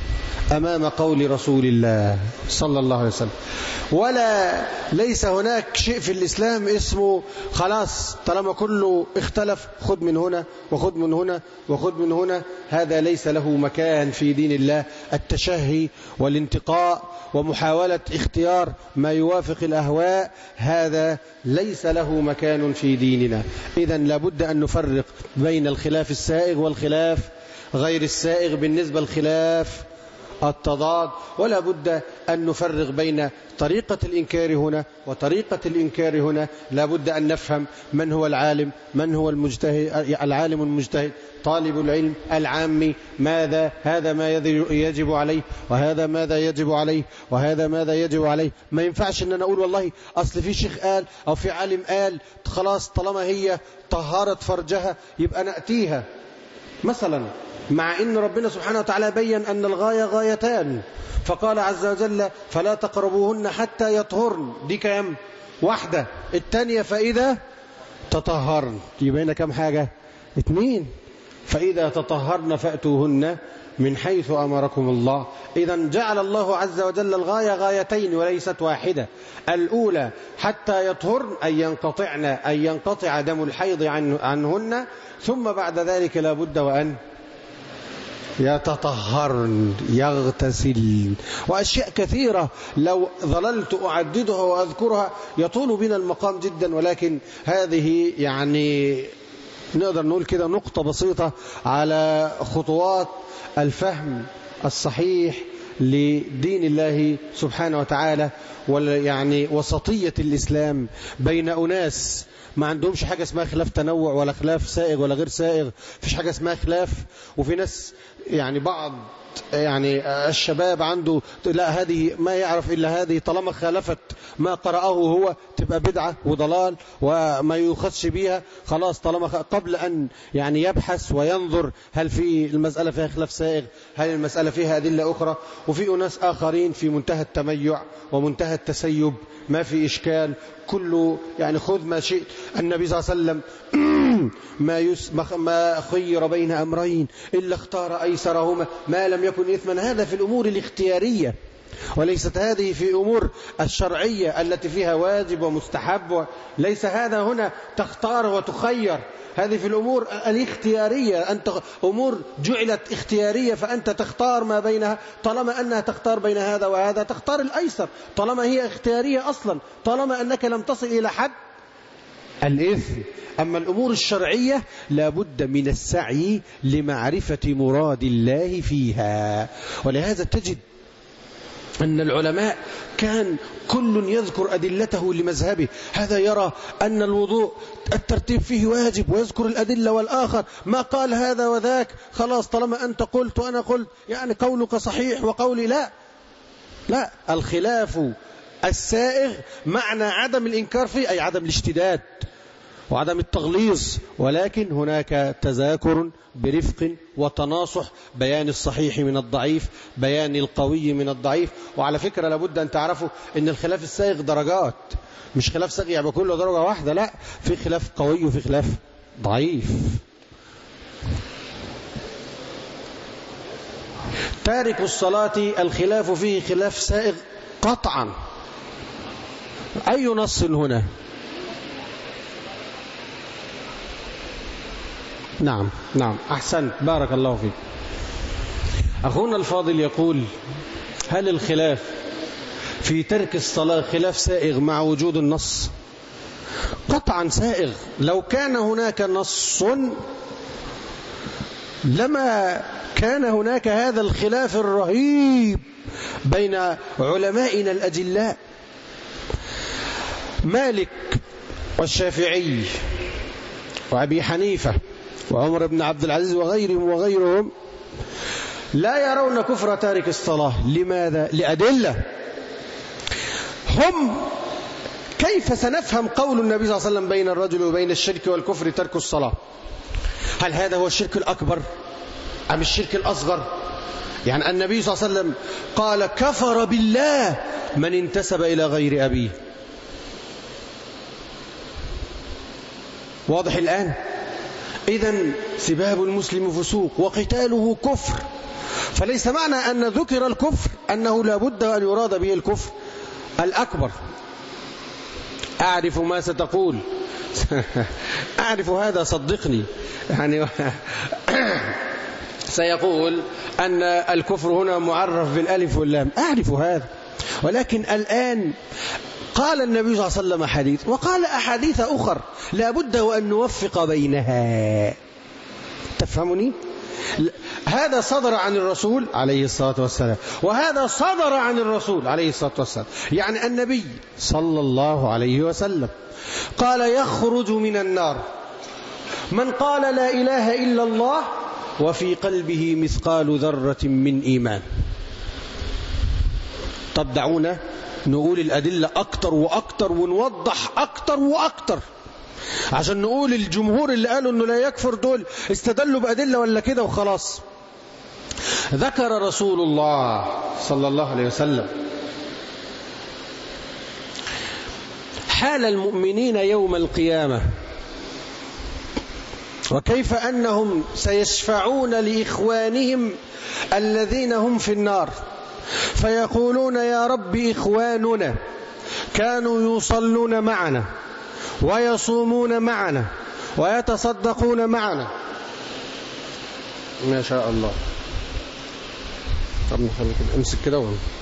أمام قول رسول الله صلى الله عليه وسلم. ولا ليس هناك شيء في الإسلام اسمه خلاص طالما كله اختلف خذ من هنا وخذ من هنا وخذ من هنا. هذا ليس له مكان في دين الله. التشهي والانتقاء ومحاولة اختيار ما يوافق الأهواء هذا ليس له مكان في ديننا. إذن لابد أن نفرق بين الخلاف السائغ والخلاف غير السائغ بالنسبة للخلاف التضاد. ولا بد أن نفرق بين طريقة الإنكار هنا وطريقة الإنكار هنا. لا بد أن نفهم من هو العالم، من هو المجتهد، العالم المجتهد، طالب العلم العامي، ماذا هذا ما يجب عليه وهذا ماذا يجب عليه وهذا ماذا يجب عليه. ما ينفعش أن أنا أقول والله أصل في شيخ قال أو في عالم قال خلاص طالما هي طهارت فرجها يبقى نأتيها مثلا، مع أن ربنا سبحانه وتعالى بيّن أن الغاية غايتان، فقال عز وجل فلا تقربوهن حتى يطهرن. دي كام؟ واحدة. الثانية فإذا تطهرن. يبقى هنا كم حاجة؟ اثنين. فإذا تطهرن فأتوهن من حيث أمركم الله. إذا جعل الله عز وجل الغاية غايتين وليست واحدة. الأولى حتى يطهرن أي ينقطعن أي ينقطع دم الحيض عن عنهن، ثم بعد ذلك لا بد وأن يتطهرن يغتسل، وأشياء كثيرة لو ظللت أعددها وأذكرها يطول بنا المقام جدا، ولكن هذه يعني نقدر نقول كده نقطة بسيطة على خطوات الفهم الصحيح لدين الله سبحانه وتعالى، ويعني وسطية الإسلام بين أناس ما عندهمش حاجة اسمها خلاف تنوع ولا خلاف سائغ ولا غير سائغ، فيش حاجة اسمها خلاف. وفي ناس يعني بعض يعني الشباب عنده لا هذه ما يعرف إلا هذه، طالما خالفت ما قرأه هو تبقى بدعة وضلال وما يخدش بيها خلاص، طالما قبل أن يعني يبحث وينظر هل في المسألة فيها خلاف سائغ، هل المسألة فيها أدلة أخرى. وفي أناس آخرين في منتهى التميع ومنتهى التسيب، ما في إشكال، كله يعني خذ ما شئت. النبي صلى الله عليه وسلم ما, يس ما خير بين أمرين إلا اختار أيسرهما ما لم يكن إثما. هذا في الأمور الاختيارية، وليست هذه في أمور الشرعية التي فيها واجب ومستحب. ليس هذا هنا تختار وتخير، هذه في الأمور الاختيارية. أنت أمور جعلت اختيارية فأنت تختار ما بينها، طالما أنها تختار بين هذا وهذا تختار الأيسر، طالما هي اختيارية أصلا، طالما أنك لم تصل إلى حد الإثم. أما الأمور الشرعية لابد من السعي لمعرفة مراد الله فيها. ولهذا تجد أن العلماء كان كل يذكر أدلته لمذهبه. هذا يرى أن الوضوء الترتيب فيه واجب ويذكر الأدلة، والآخر ما قال هذا وذاك خلاص طالما أنت قلت وأنا قلت يعني قولك صحيح وقولي لا. لا، الخلاف السائغ معنى عدم الإنكار فيه أي عدم الاشتداد وعدم التغليظ، ولكن هناك تذاكر برفق وتناصح، بيان الصحيح من الضعيف، بيان القوي من الضعيف. وعلى فكرة لابد أن تعرفوا أن الخلاف السائغ درجات، مش خلاف سائغ يعني كله درجة واحدة، لا، في خلاف قوي وفي خلاف ضعيف. تارك الصلاة الخلاف فيه خلاف سائغ قطعا. أي نص هنا؟ نعم نعم أحسنت، بارك الله فيك. أخونا الفاضل يقول هل الخلاف في ترك الصلاة خلاف سائغ مع وجود النص؟ قطعا سائغ. لو كان هناك نص لما كان هناك هذا الخلاف الرهيب بين علمائنا الأجلاء. مالك والشافعي وأبي حنيفة وعمر بن عبد العزيز وغيرهم وغيرهم لا يرون كفر تارك الصلاة. لماذا؟ لأدلة. هم كيف سنفهم قول النبي صلى الله عليه وسلم بين الرجل وبين الشرك والكفر ترك الصلاة؟ هل هذا هو الشرك الأكبر أم الشرك الأصغر؟ يعني النبي صلى الله عليه وسلم قال كفر بالله من انتسب إلى غير أبيه. واضح الآن؟ إذن سباب المسلم فسوق وقتاله كفر، فليس معنى أن ذكر الكفر أنه لا بد أن يراد به الكفر الأكبر. أعرف ما ستقول أعرف هذا صدقني، يعني سيقول أن الكفر هنا معرف بالألف واللام، أعرف هذا، ولكن الآن قال النبي صلى الله عليه وسلم حديث وقال أحاديث أخر لا بد وأن نوفق بينها، تفهمني؟ هذا صدر عن الرسول عليه الصلاة والسلام وهذا صدر عن الرسول عليه الصلاة والسلام، يعني النبي صلى الله عليه وسلم قال يخرج من النار من قال لا إله إلا الله وفي قلبه مثقال ذرة من إيمان. طب دعونا نقول الأدلة أكتر وأكتر ونوضح أكتر وأكتر عشان نقول الجمهور اللي قالوا أنه لا يكفر دول استدلوا بأدلة ولا كده وخلاص. ذكر رسول الله صلى الله عليه وسلم حال المؤمنين يوم القيامة وكيف أنهم سيشفعون لإخوانهم الذين هم في النار فيقولون يا رب إخواننا كانوا يصلون معنا ويصومون معنا ويتصدقون معنا. ما شاء الله. طب امسك كده.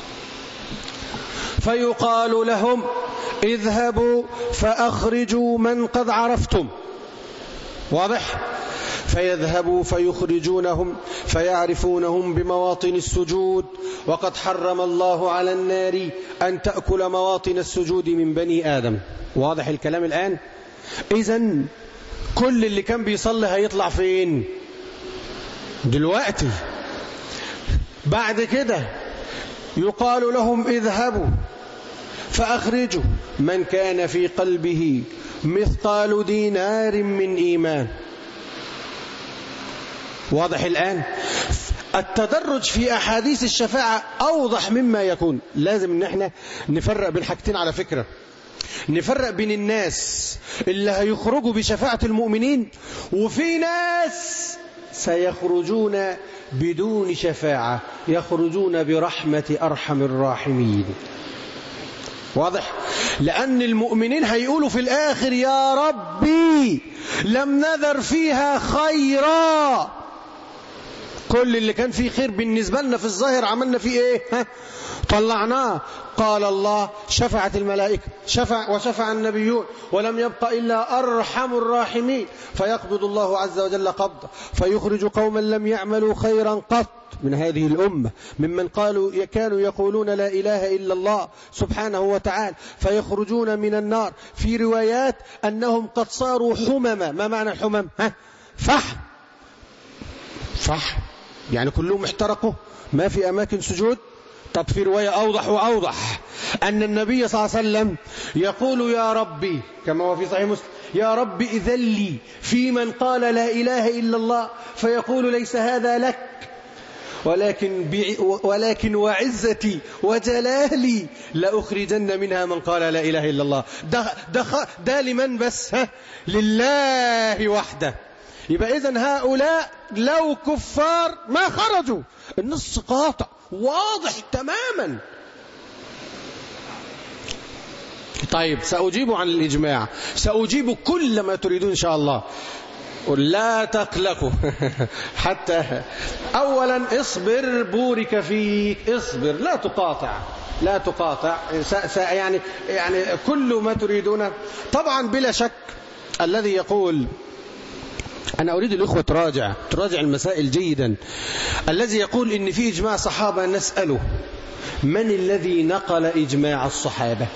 فيقال لهم اذهبوا فأخرجوا من قد عرفتم. واضح؟ فيذهبوا فيخرجونهم فيعرفونهم بمواطن السجود وقد حرم الله على النار أن تأكل مواطن السجود من بني آدم. واضح الكلام الآن؟ إذن كل اللي كان بيصلي هيطلع فين دلوقتي؟ بعد كده يقال لهم اذهبوا فأخرجوا من كان في قلبه مثقال دينار من إيمان. واضح الآن؟ التدرج في أحاديث الشفاعة أوضح مما يكون. لازم ان احنا نفرق بين حاجتين على فكرة، نفرق بين الناس اللي هيخرجوا بشفاعة المؤمنين وفي ناس سيخرجون بدون شفاعة، يخرجون برحمة أرحم الراحمين. واضح؟ لأن المؤمنين هيقولوا في الآخر يا ربي لم نذر فيها خيرا، كل اللي كان فيه خير بالنسبة لنا في الظاهر عملنا فيه ايه؟ ها؟ طلعناه. قال الله شفعت الملائكة شفع وشفع النبيون ولم يبق إلا أرحم الراحمين، فيقبض الله عز وجل قبضة فيخرج قوما لم يعملوا خيرا قط من هذه الأمة ممن قالوا كانوا يقولون لا إله إلا الله سبحانه وتعالى فيخرجون من النار. في روايات أنهم قد صاروا حمما. ما معنى الحمم؟ ها؟ فحم. فحم يعني كلهم احترقوا ما في أماكن سجود. طب في رواية أوضح وأوضح أن النبي صلى الله عليه وسلم يقول يا ربي كما هو في صحيح مسلم يا رب إذن لي في من قال لا إله إلا الله، فيقول ليس هذا لك ولكن, ولكن وعزتي وجلالي لأخرجن منها من قال لا إله إلا الله. ده, ده, ده لمن بس؟ ها؟ لله وحده. يبقى إذن هؤلاء لو كفار ما خرجوا. النص قاطع واضح تماما. طيب سأجيب عن الإجماع، سأجيب كل ما تريدون إن شاء الله. لا تقلقوا حتى أولا اصبر بورك فيك، اصبر لا تقاطع لا تقاطع يعني يعني كل ما تريدون. طبعا بلا شك الذي يقول أنا أريد الأخوة تراجع تراجع المسائل جيدا. الذي يقول إن في إجماع صحابة نسأله من الذي نقل إجماع الصحابة؟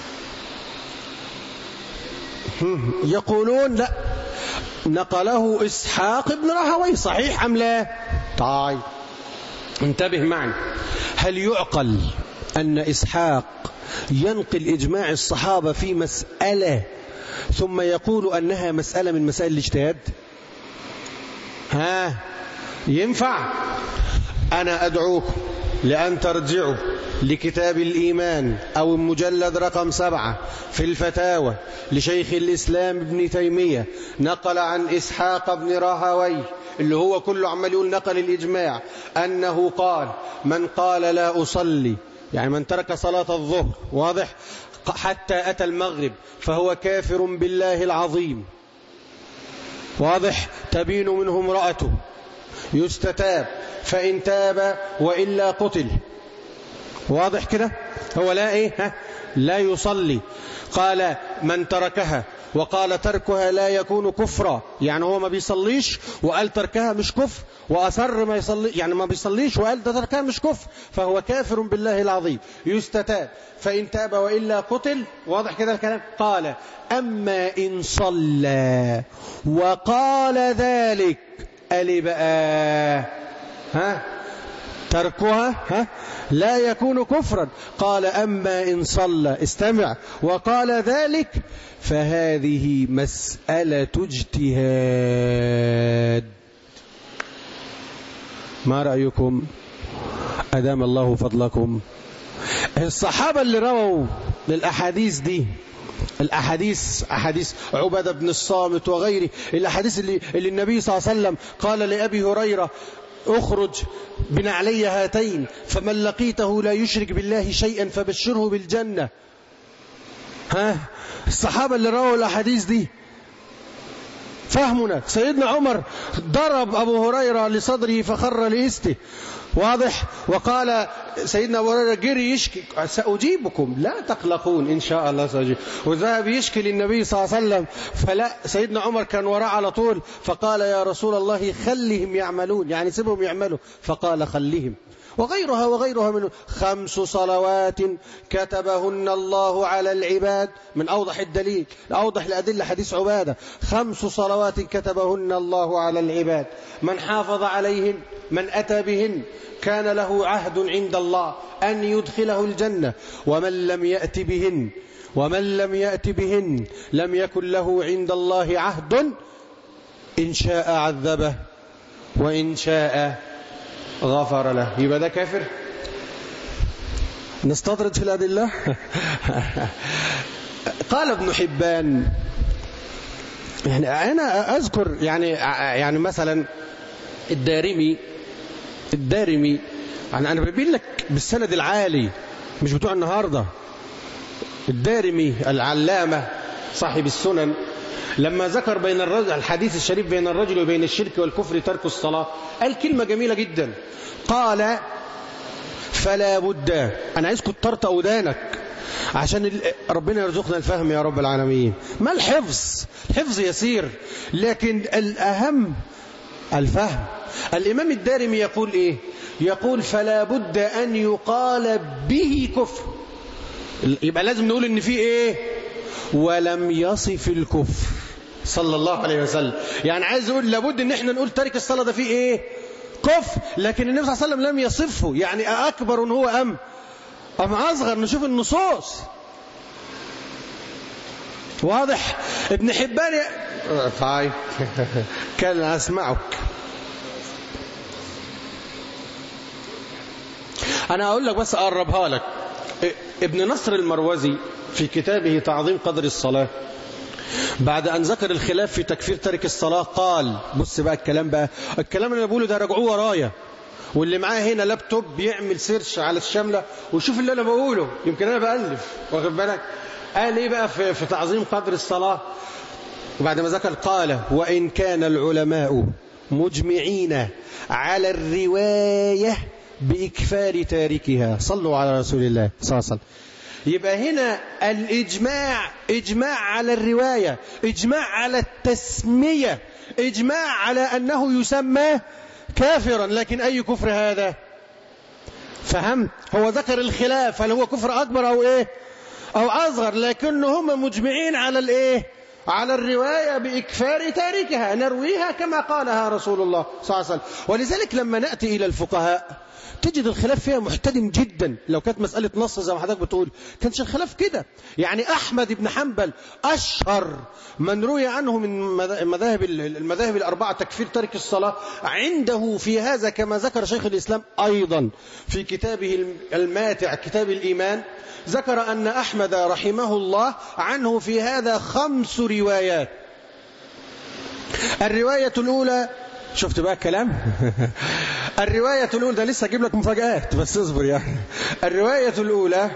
يقولون لا نقله إسحاق بن راهويه. صحيح أم لا؟ طيب انتبه معي. هل يعقل أن إسحاق ينقل إجماع الصحابة في مسألة ثم يقول أنها مسألة من مسائل الاجتهاد؟ ها ينفع؟ أنا أدعوكم لأن ترجعوا لكتاب الإيمان أو المجلد رقم سبعة في الفتاوى لشيخ الإسلام ابن تيمية، نقل عن إسحاق بن راهوي اللي هو كله عمال يقول نقل الإجماع أنه قال: من قال لا أصلي، يعني من ترك صلاة الظهر، واضح، حتى أتى المغرب فهو كافر بالله العظيم، واضح، تبين منه امرأته، يستتاب، فإن تاب وإلا قتل، واضح كده، هو لا إيه ها لا يصلي. قال: من تركها، وقال تركها لا يكون كفرا، يعني هو ما بيصليش وقال تركها مش كفر، وأصر ما يصلي، يعني ما بيصليش وقال تركها مش كفر، فهو كافر بالله العظيم، يستتاب، فإن تاب وإلا قتل، واضح كده الكلام. قال: أما إن صلى وقال ذلك، قال بقى ها تركها ها لا يكون كفرا. قال: أما إن صلى، استمع، وقال ذلك، فهذه مسألة اجتهاد. ما رأيكم؟ أدام الله فضلكم. الصحابة اللي رووا للأحاديث دي، الأحاديث أحاديث عبادة بن الصامت وغيره، الأحاديث اللي, اللي النبي صلى الله عليه وسلم قال لأبي هريرة: اخرج بنعلي هاتين فمن لقيته لا يشرك بالله شيئا فبشره بالجنة. ها الصحابة اللي رووا الأحاديث دي فهمنا. سيدنا عمر ضرب أبو هريرة لصدره فخر لإسته، واضح، وقال سيدنا أبو هريرة جري يشكي: سأجيبكم لا تقلقون إن شاء الله سأجيب. وذهب يشكي للنبي صلى الله عليه وسلم، فلا، سيدنا عمر كان وراء على طول، فقال: يا رسول الله خلهم يعملون، يعني سيبهم يعملوا، فقال: خلهم. وغيرها وغيرها من خمس صلوات كتبهن الله على العباد، من أوضح الدليل أوضح الأدلة حديث عبادة: خمس صلوات كتبهن الله على العباد، من حافظ عليهن، من أتى بهن، كان له عهد عند الله أن يدخله الجنة، ومن لم يأت بهن ومن لم يأت بهن لم يكن له عند الله عهد، إن شاء عذبه وإن شاء غفر له. يبقى ده كافر؟ نستطرد في الأدلة. قال ابن حبان، يعني أنا أذكر يعني يعني مثلا الدارمي الدارمي يعني أنا ببين لك بالسند العالي مش بتوع النهاردة. الدارمي العلامة صاحب السنن لما ذكر بين الرجل الحديث الشريف بين الرجل وبين الشرك والكفر ترك الصلاة، قال كلمة جميلة جدا، قال: فلا بد، أنا عايزكم تطرطق ودانك عشان ربنا يرزقنا الفهم يا رب العالمين. ما الحفظ؟ الحفظ يسير، لكن الأهم الفهم. الإمام الدارمي يقول إيه؟ يقول: فلا بد أن يقال به كفر، يبقى لازم نقول إن فيه إيه؟ ولم يصف الكفر صلى الله عليه وسلم. يعني عايز يقول لابد ان احنا نقول تارك الصلاة ده فيه ايه؟ كفر، لكن النبي صلى الله عليه وسلم لم يصفه، يعني اكبر هو ام ام اصغر، نشوف النصوص، واضح. ابن حبان ي... طيب كان اسمعك. انا اقول لك بس اقربها لك. ابن نصر المروزي في كتابه تعظيم قدر الصلاة بعد أن ذكر الخلاف في تكفير تارك الصلاة قال، بص بقى الكلام بقى، الكلام اللي أنا بقوله ده رجعوه ورايا، واللي معاه هنا لابتوب يعمل سيرش على الشاملة ويشوف اللي أنا بقوله، يمكن أنا بألف، واخد بالك. قال إيه بقى في, في تعظيم قدر الصلاة وبعد ما ذكر؟ قال: وإن كان العلماء مجمعين على الرواية بإكفار تاركها. صلوا على رسول الله صلى الله عليه وسلم. يبقى هنا الإجماع إجماع على الرواية، إجماع على التسمية، إجماع على أنه يسمى كافرا، لكن أي كفر هذا؟ فهمت؟ هو ذكر الخلاف هل هو كفر أكبر أو إيه أو أصغر، لكنهم مجمعين على الإيه؟ على الرواية بإكفار تاركها، نرويها كما قالها رسول الله صلى الله عليه وسلم. ولذلك لما نأتي إلى الفقهاء تجد الخلاف فيها محتدم جدا. لو كانت مسألة نص زي ما حضرتك بتقول كانش الخلاف كده. يعني أحمد بن حنبل أشهر من روي عنه من مذاهب المذاهب الأربعة تكفير ترك الصلاة، عنده في هذا كما ذكر شيخ الإسلام أيضا في كتابه الماتع كتاب الإيمان، ذكر أن أحمد رحمه الله عنه في هذا خمس روايات. الرواية الأولى، شفت بقى الكلام؟ الرواية الأولى، ده لسه أجيب لك مفاجآت بس اصبر يعني. الرواية الأولى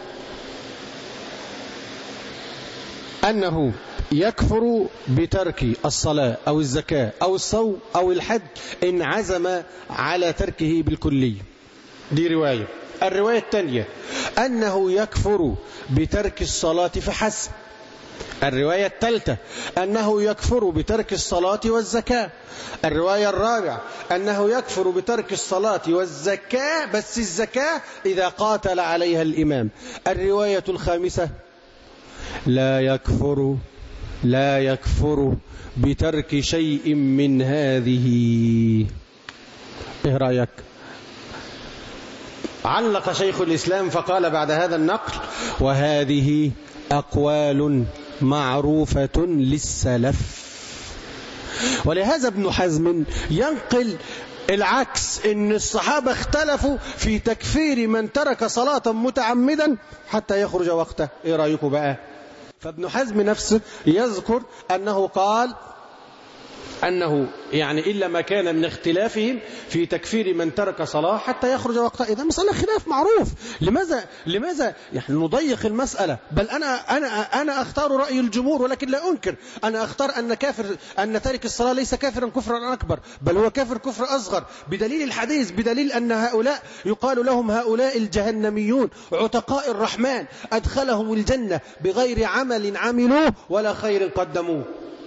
أنه يكفر بترك الصلاة أو الزكاة أو الصوم أو الحج إن عزم على تركه بالكلية، دي رواية. الرواية الثانية أنه يكفر بترك الصلاة فحسب. الرواية الثالثة أنه يكفر بترك الصلاة والزكاة. الرواية الرابعة أنه يكفر بترك الصلاة والزكاة، بس الزكاة إذا قاتل عليها الإمام. الرواية الخامسة لا يكفر لا يكفر بترك شيء من هذه. إيه رأيك؟ علق شيخ الإسلام فقال بعد هذا النقل: وهذه أقوال معروفة للسلف. ولهذا ابن حزم ينقل العكس، إن الصحابة اختلفوا في تكفير من ترك صلاة متعمدا حتى يخرج وقته. إيه رأيكم بقى؟ فابن حزم نفسه يذكر أنه قال أنه يعني إلا ما كان من اختلافهم في تكفير من ترك صلاة حتى يخرج وقتها. إذا مسألة خلاف معروف. لماذا لماذا يعني نضيق المسألة؟ بل أنا أنا أنا أختار رأي الجمهور، ولكن لا أنكر، أنا أختار أن كافر أن تارك الصلاة ليس كافرا كفرا أكبر، بل هو كافر كفر أصغر، بدليل الحديث، بدليل أن هؤلاء يقال لهم هؤلاء الجهنميون عتقاء الرحمن أدخلهم الجنة بغير عمل عملوه ولا خير قدموه.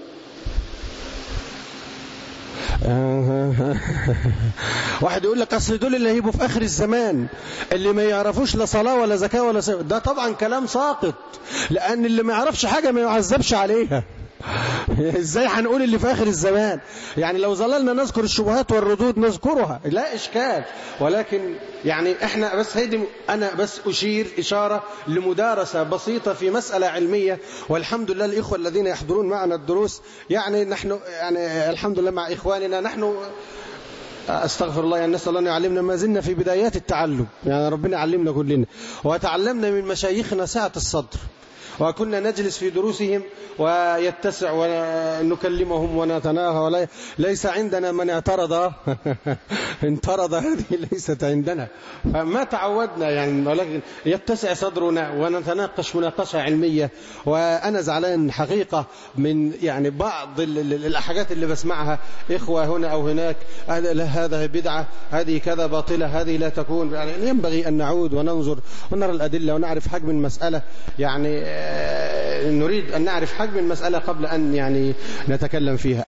واحد يقول لك أصل دول اللي هيبقوا في آخر الزمان اللي ما يعرفوش لا صلاة ولا زكاة ولا صلاة. ده طبعا كلام ساقط، لأن اللي ما يعرفش حاجة ما يعذبش عليها. ازاي هنقول اللي في آخر الزمان؟ يعني لو ظللنا نذكر الشبهات والردود نذكرها لا إشكال، ولكن يعني احنا بس هيدي أنا بس أشير إشارة لمدارسة بسيطة في مسألة علمية. والحمد لله الإخوة الذين يحضرون معنا الدروس، يعني نحن يعني الحمد لله مع إخواننا نحن أستغفر الله يعني نسأل الله أن يعلمنا، ما زلنا في بدايات التعلم، يعني ربنا يعلمنا كلنا. وتعلمنا من مشايخنا سعة الصدر، وكنا نجلس في دروسهم ويتسع ونكلمهم ونتناهى، ولا ليس عندنا من اعترض انترض، هذه ليست عندنا، فما تعودنا يعني، ولكن يتسع صدرنا ونتناقش مناقشة علمية. وأنا زعلان حقيقة من يعني بعض الحاجات اللي بسمعها إخوة هنا أو هناك، هذا بدعة، هذه كذا باطلة، هذه لا تكون. يعني ينبغي أن نعود وننظر ونرى الأدلة ونعرف حجم المسألة. يعني نريد أن نعرف حجم المسألة قبل أن يعني نتكلم فيها.